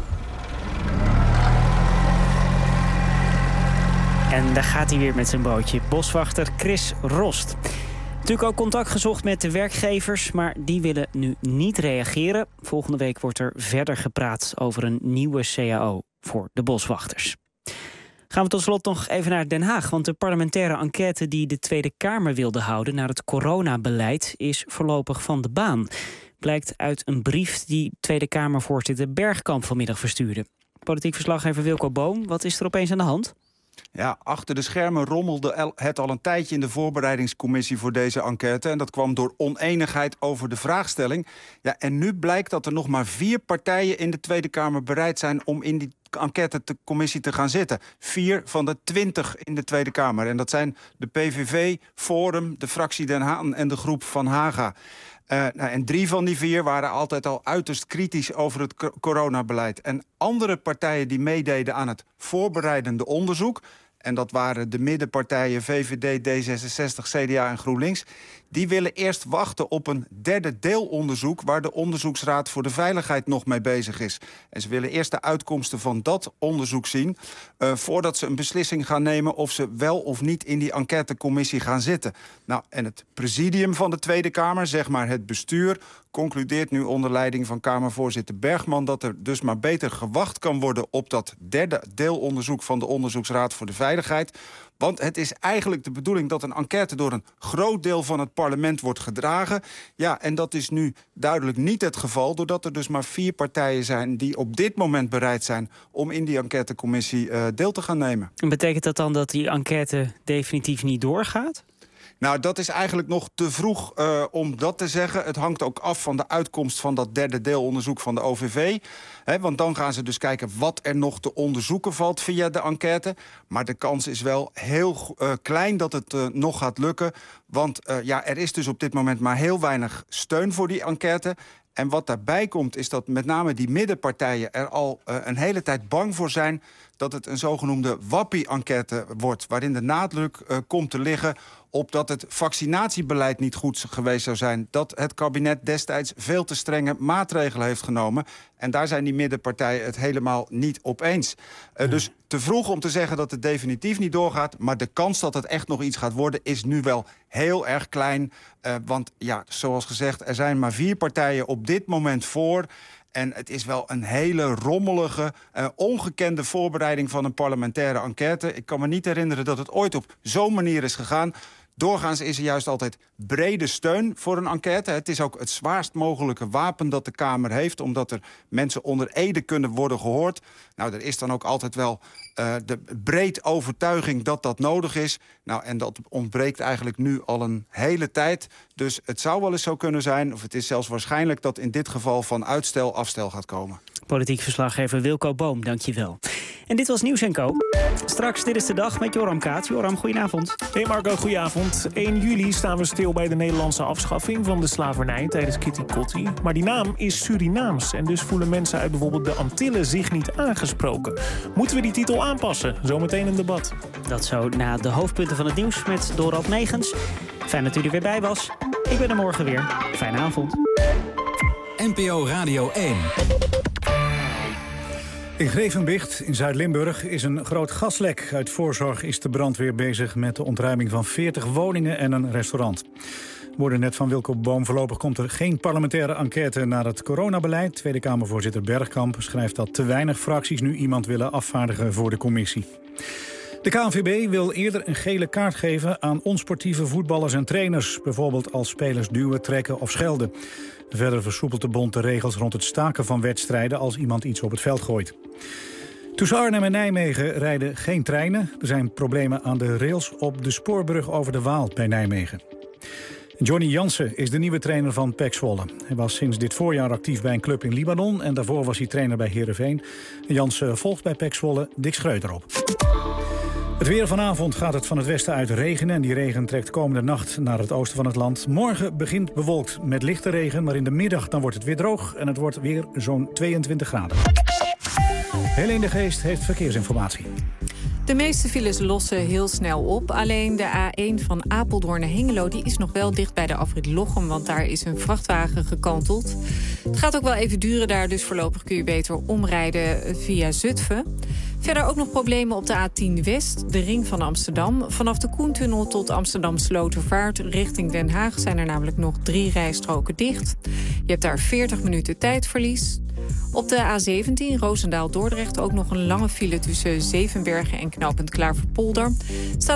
En daar gaat hij weer met zijn bootje. Boswachter Chris Rost. Natuurlijk ook contact gezocht met de werkgevers, maar die willen nu niet reageren. Volgende week wordt er verder gepraat over een nieuwe C A O voor de boswachters. Gaan we tot slot nog even naar Den Haag. Want de parlementaire enquête die de Tweede Kamer wilde houden naar het coronabeleid is voorlopig van de baan. Blijkt uit een brief die Tweede Kamervoorzitter Bergkamp vanmiddag verstuurde. Politiek verslaggever Wilco Boom, wat is er opeens aan de hand? Ja, achter de schermen rommelde het al een tijdje in de voorbereidingscommissie voor deze enquête. En dat kwam door oneenigheid over de vraagstelling. Ja, en nu blijkt dat er nog maar vier partijen in de Tweede Kamer bereid zijn om in die enquêtecommissie te gaan zitten. Vier van de twintig in de Tweede Kamer. En dat zijn de P V V, Forum, de fractie Den Haan en de groep Van Haga. Uh, nou, en drie van die vier waren altijd al uiterst kritisch over het coronabeleid. En andere partijen die meededen aan het voorbereidende onderzoek, en dat waren de middenpartijen V V D, D zesenzestig, C D A en GroenLinks, die willen eerst wachten op een derde deelonderzoek waar de Onderzoeksraad voor de Veiligheid nog mee bezig is. En ze willen eerst de uitkomsten van dat onderzoek zien uh, voordat ze een beslissing gaan nemen of ze wel of niet in die enquêtecommissie gaan zitten. Nou, en het presidium van de Tweede Kamer, zeg maar het bestuur, concludeert nu onder leiding van Kamervoorzitter Bergman dat er dus maar beter gewacht kan worden op dat derde deelonderzoek van de Onderzoeksraad voor de Veiligheid. Want het is eigenlijk de bedoeling dat een enquête door een groot deel van het parlement wordt gedragen. Ja, en dat is nu duidelijk niet het geval, doordat er dus maar vier partijen zijn die op dit moment bereid zijn om in die enquêtecommissie uh, deel te gaan nemen. En betekent dat dan dat die enquête definitief niet doorgaat? Nou, dat is eigenlijk nog te vroeg uh, om dat te zeggen. Het hangt ook af van de uitkomst van dat derde deelonderzoek van de O V V. He, want dan gaan ze dus kijken wat er nog te onderzoeken valt via de enquête. Maar de kans is wel heel uh, klein dat het uh, nog gaat lukken. Want uh, ja, er is dus op dit moment maar heel weinig steun voor die enquête. En wat daarbij komt is dat met name die middenpartijen er al uh, een hele tijd bang voor zijn dat het een zogenoemde wappie-enquête wordt, waarin de nadruk uh, komt te liggen op dat het vaccinatiebeleid niet goed geweest zou zijn, dat het kabinet destijds veel te strenge maatregelen heeft genomen. En daar zijn die middenpartijen het helemaal niet op eens. Uh, dus te vroeg om te zeggen dat het definitief niet doorgaat, maar de kans dat het echt nog iets gaat worden is nu wel heel erg klein. Uh, want ja, zoals gezegd, er zijn maar vier partijen op dit moment voor. En het is wel een hele rommelige, uh, ongekende voorbereiding van een parlementaire enquête. Ik kan me niet herinneren dat het ooit op zo'n manier is gegaan. Doorgaans is er juist altijd brede steun voor een enquête. Het is ook het zwaarst mogelijke wapen dat de Kamer heeft, omdat er mensen onder ede kunnen worden gehoord. Nou, er is dan ook altijd wel uh, de breed overtuiging dat dat nodig is. Nou, en dat ontbreekt eigenlijk nu al een hele tijd. Dus het zou wel eens zo kunnen zijn, of het is zelfs waarschijnlijk dat in dit geval van uitstel afstel gaat komen. Politiek verslaggever Wilco Boom, dank je wel. En dit was Nieuws en Co. Straks Dit is de Dag met Joram Kaat. Joram, goedenavond. Hey Marco, goedenavond. één juli staan we stil bij de Nederlandse afschaffing van de slavernij tijdens Kitty Kotti. Maar die naam is Surinaams en dus voelen mensen uit bijvoorbeeld de Antillen zich niet aangesproken. Moeten we die titel aanpassen? Zometeen een debat. Dat zo na de hoofdpunten van het nieuws met Dorald Megens. Fijn dat u er weer bij was. Ik ben er morgen weer. Fijne avond. N P O Radio één. In Grevenbicht in Zuid-Limburg is een groot gaslek. Uit voorzorg is de brandweer bezig met de ontruiming van veertig woningen en een restaurant. We hoorden net van Wilco Boom. Voorlopig komt er geen parlementaire enquête naar het coronabeleid. Tweede Kamervoorzitter Bergkamp schrijft dat te weinig fracties nu iemand willen afvaardigen voor de commissie. De K N V B wil eerder een gele kaart geven aan onsportieve voetballers en trainers. Bijvoorbeeld als spelers duwen, trekken of schelden. Verder versoepelt de bond de regels rond het staken van wedstrijden als iemand iets op het veld gooit. Tussen Arnhem en Nijmegen rijden geen treinen. Er zijn problemen aan de rails op de spoorbrug over de Waal bij Nijmegen. Johnny Jansen is de nieuwe trainer van P E C Zwolle. Hij was sinds dit voorjaar actief bij een club in Libanon en daarvoor was hij trainer bij Heerenveen. Jansen volgt bij P E C Zwolle Dick Schreuder op. Het weer vanavond gaat het van het westen uit regenen en die regen trekt komende nacht naar het oosten van het land. Morgen begint bewolkt met lichte regen, maar in de middag dan wordt het weer droog en het wordt weer zo'n tweeëntwintig graden. Helene de Geest heeft verkeersinformatie. De meeste files lossen heel snel op. Alleen de A één van Apeldoorn naar Hengelo die is nog wel dicht bij de afrit Lochem, want daar is een vrachtwagen gekanteld. Het gaat ook wel even duren daar, dus voorlopig kun je beter omrijden via Zutphen. Verder ook nog problemen op de A tien West, de ring van Amsterdam. Vanaf de Koentunnel tot Amsterdam Slotervaart richting Den Haag zijn er namelijk nog drie rijstroken dicht. Je hebt daar veertig minuten tijdverlies. Op de A zeventien Roosendaal-Dordrecht ook nog een lange file tussen Zevenbergen en knooppunt Klaverpolder. Staat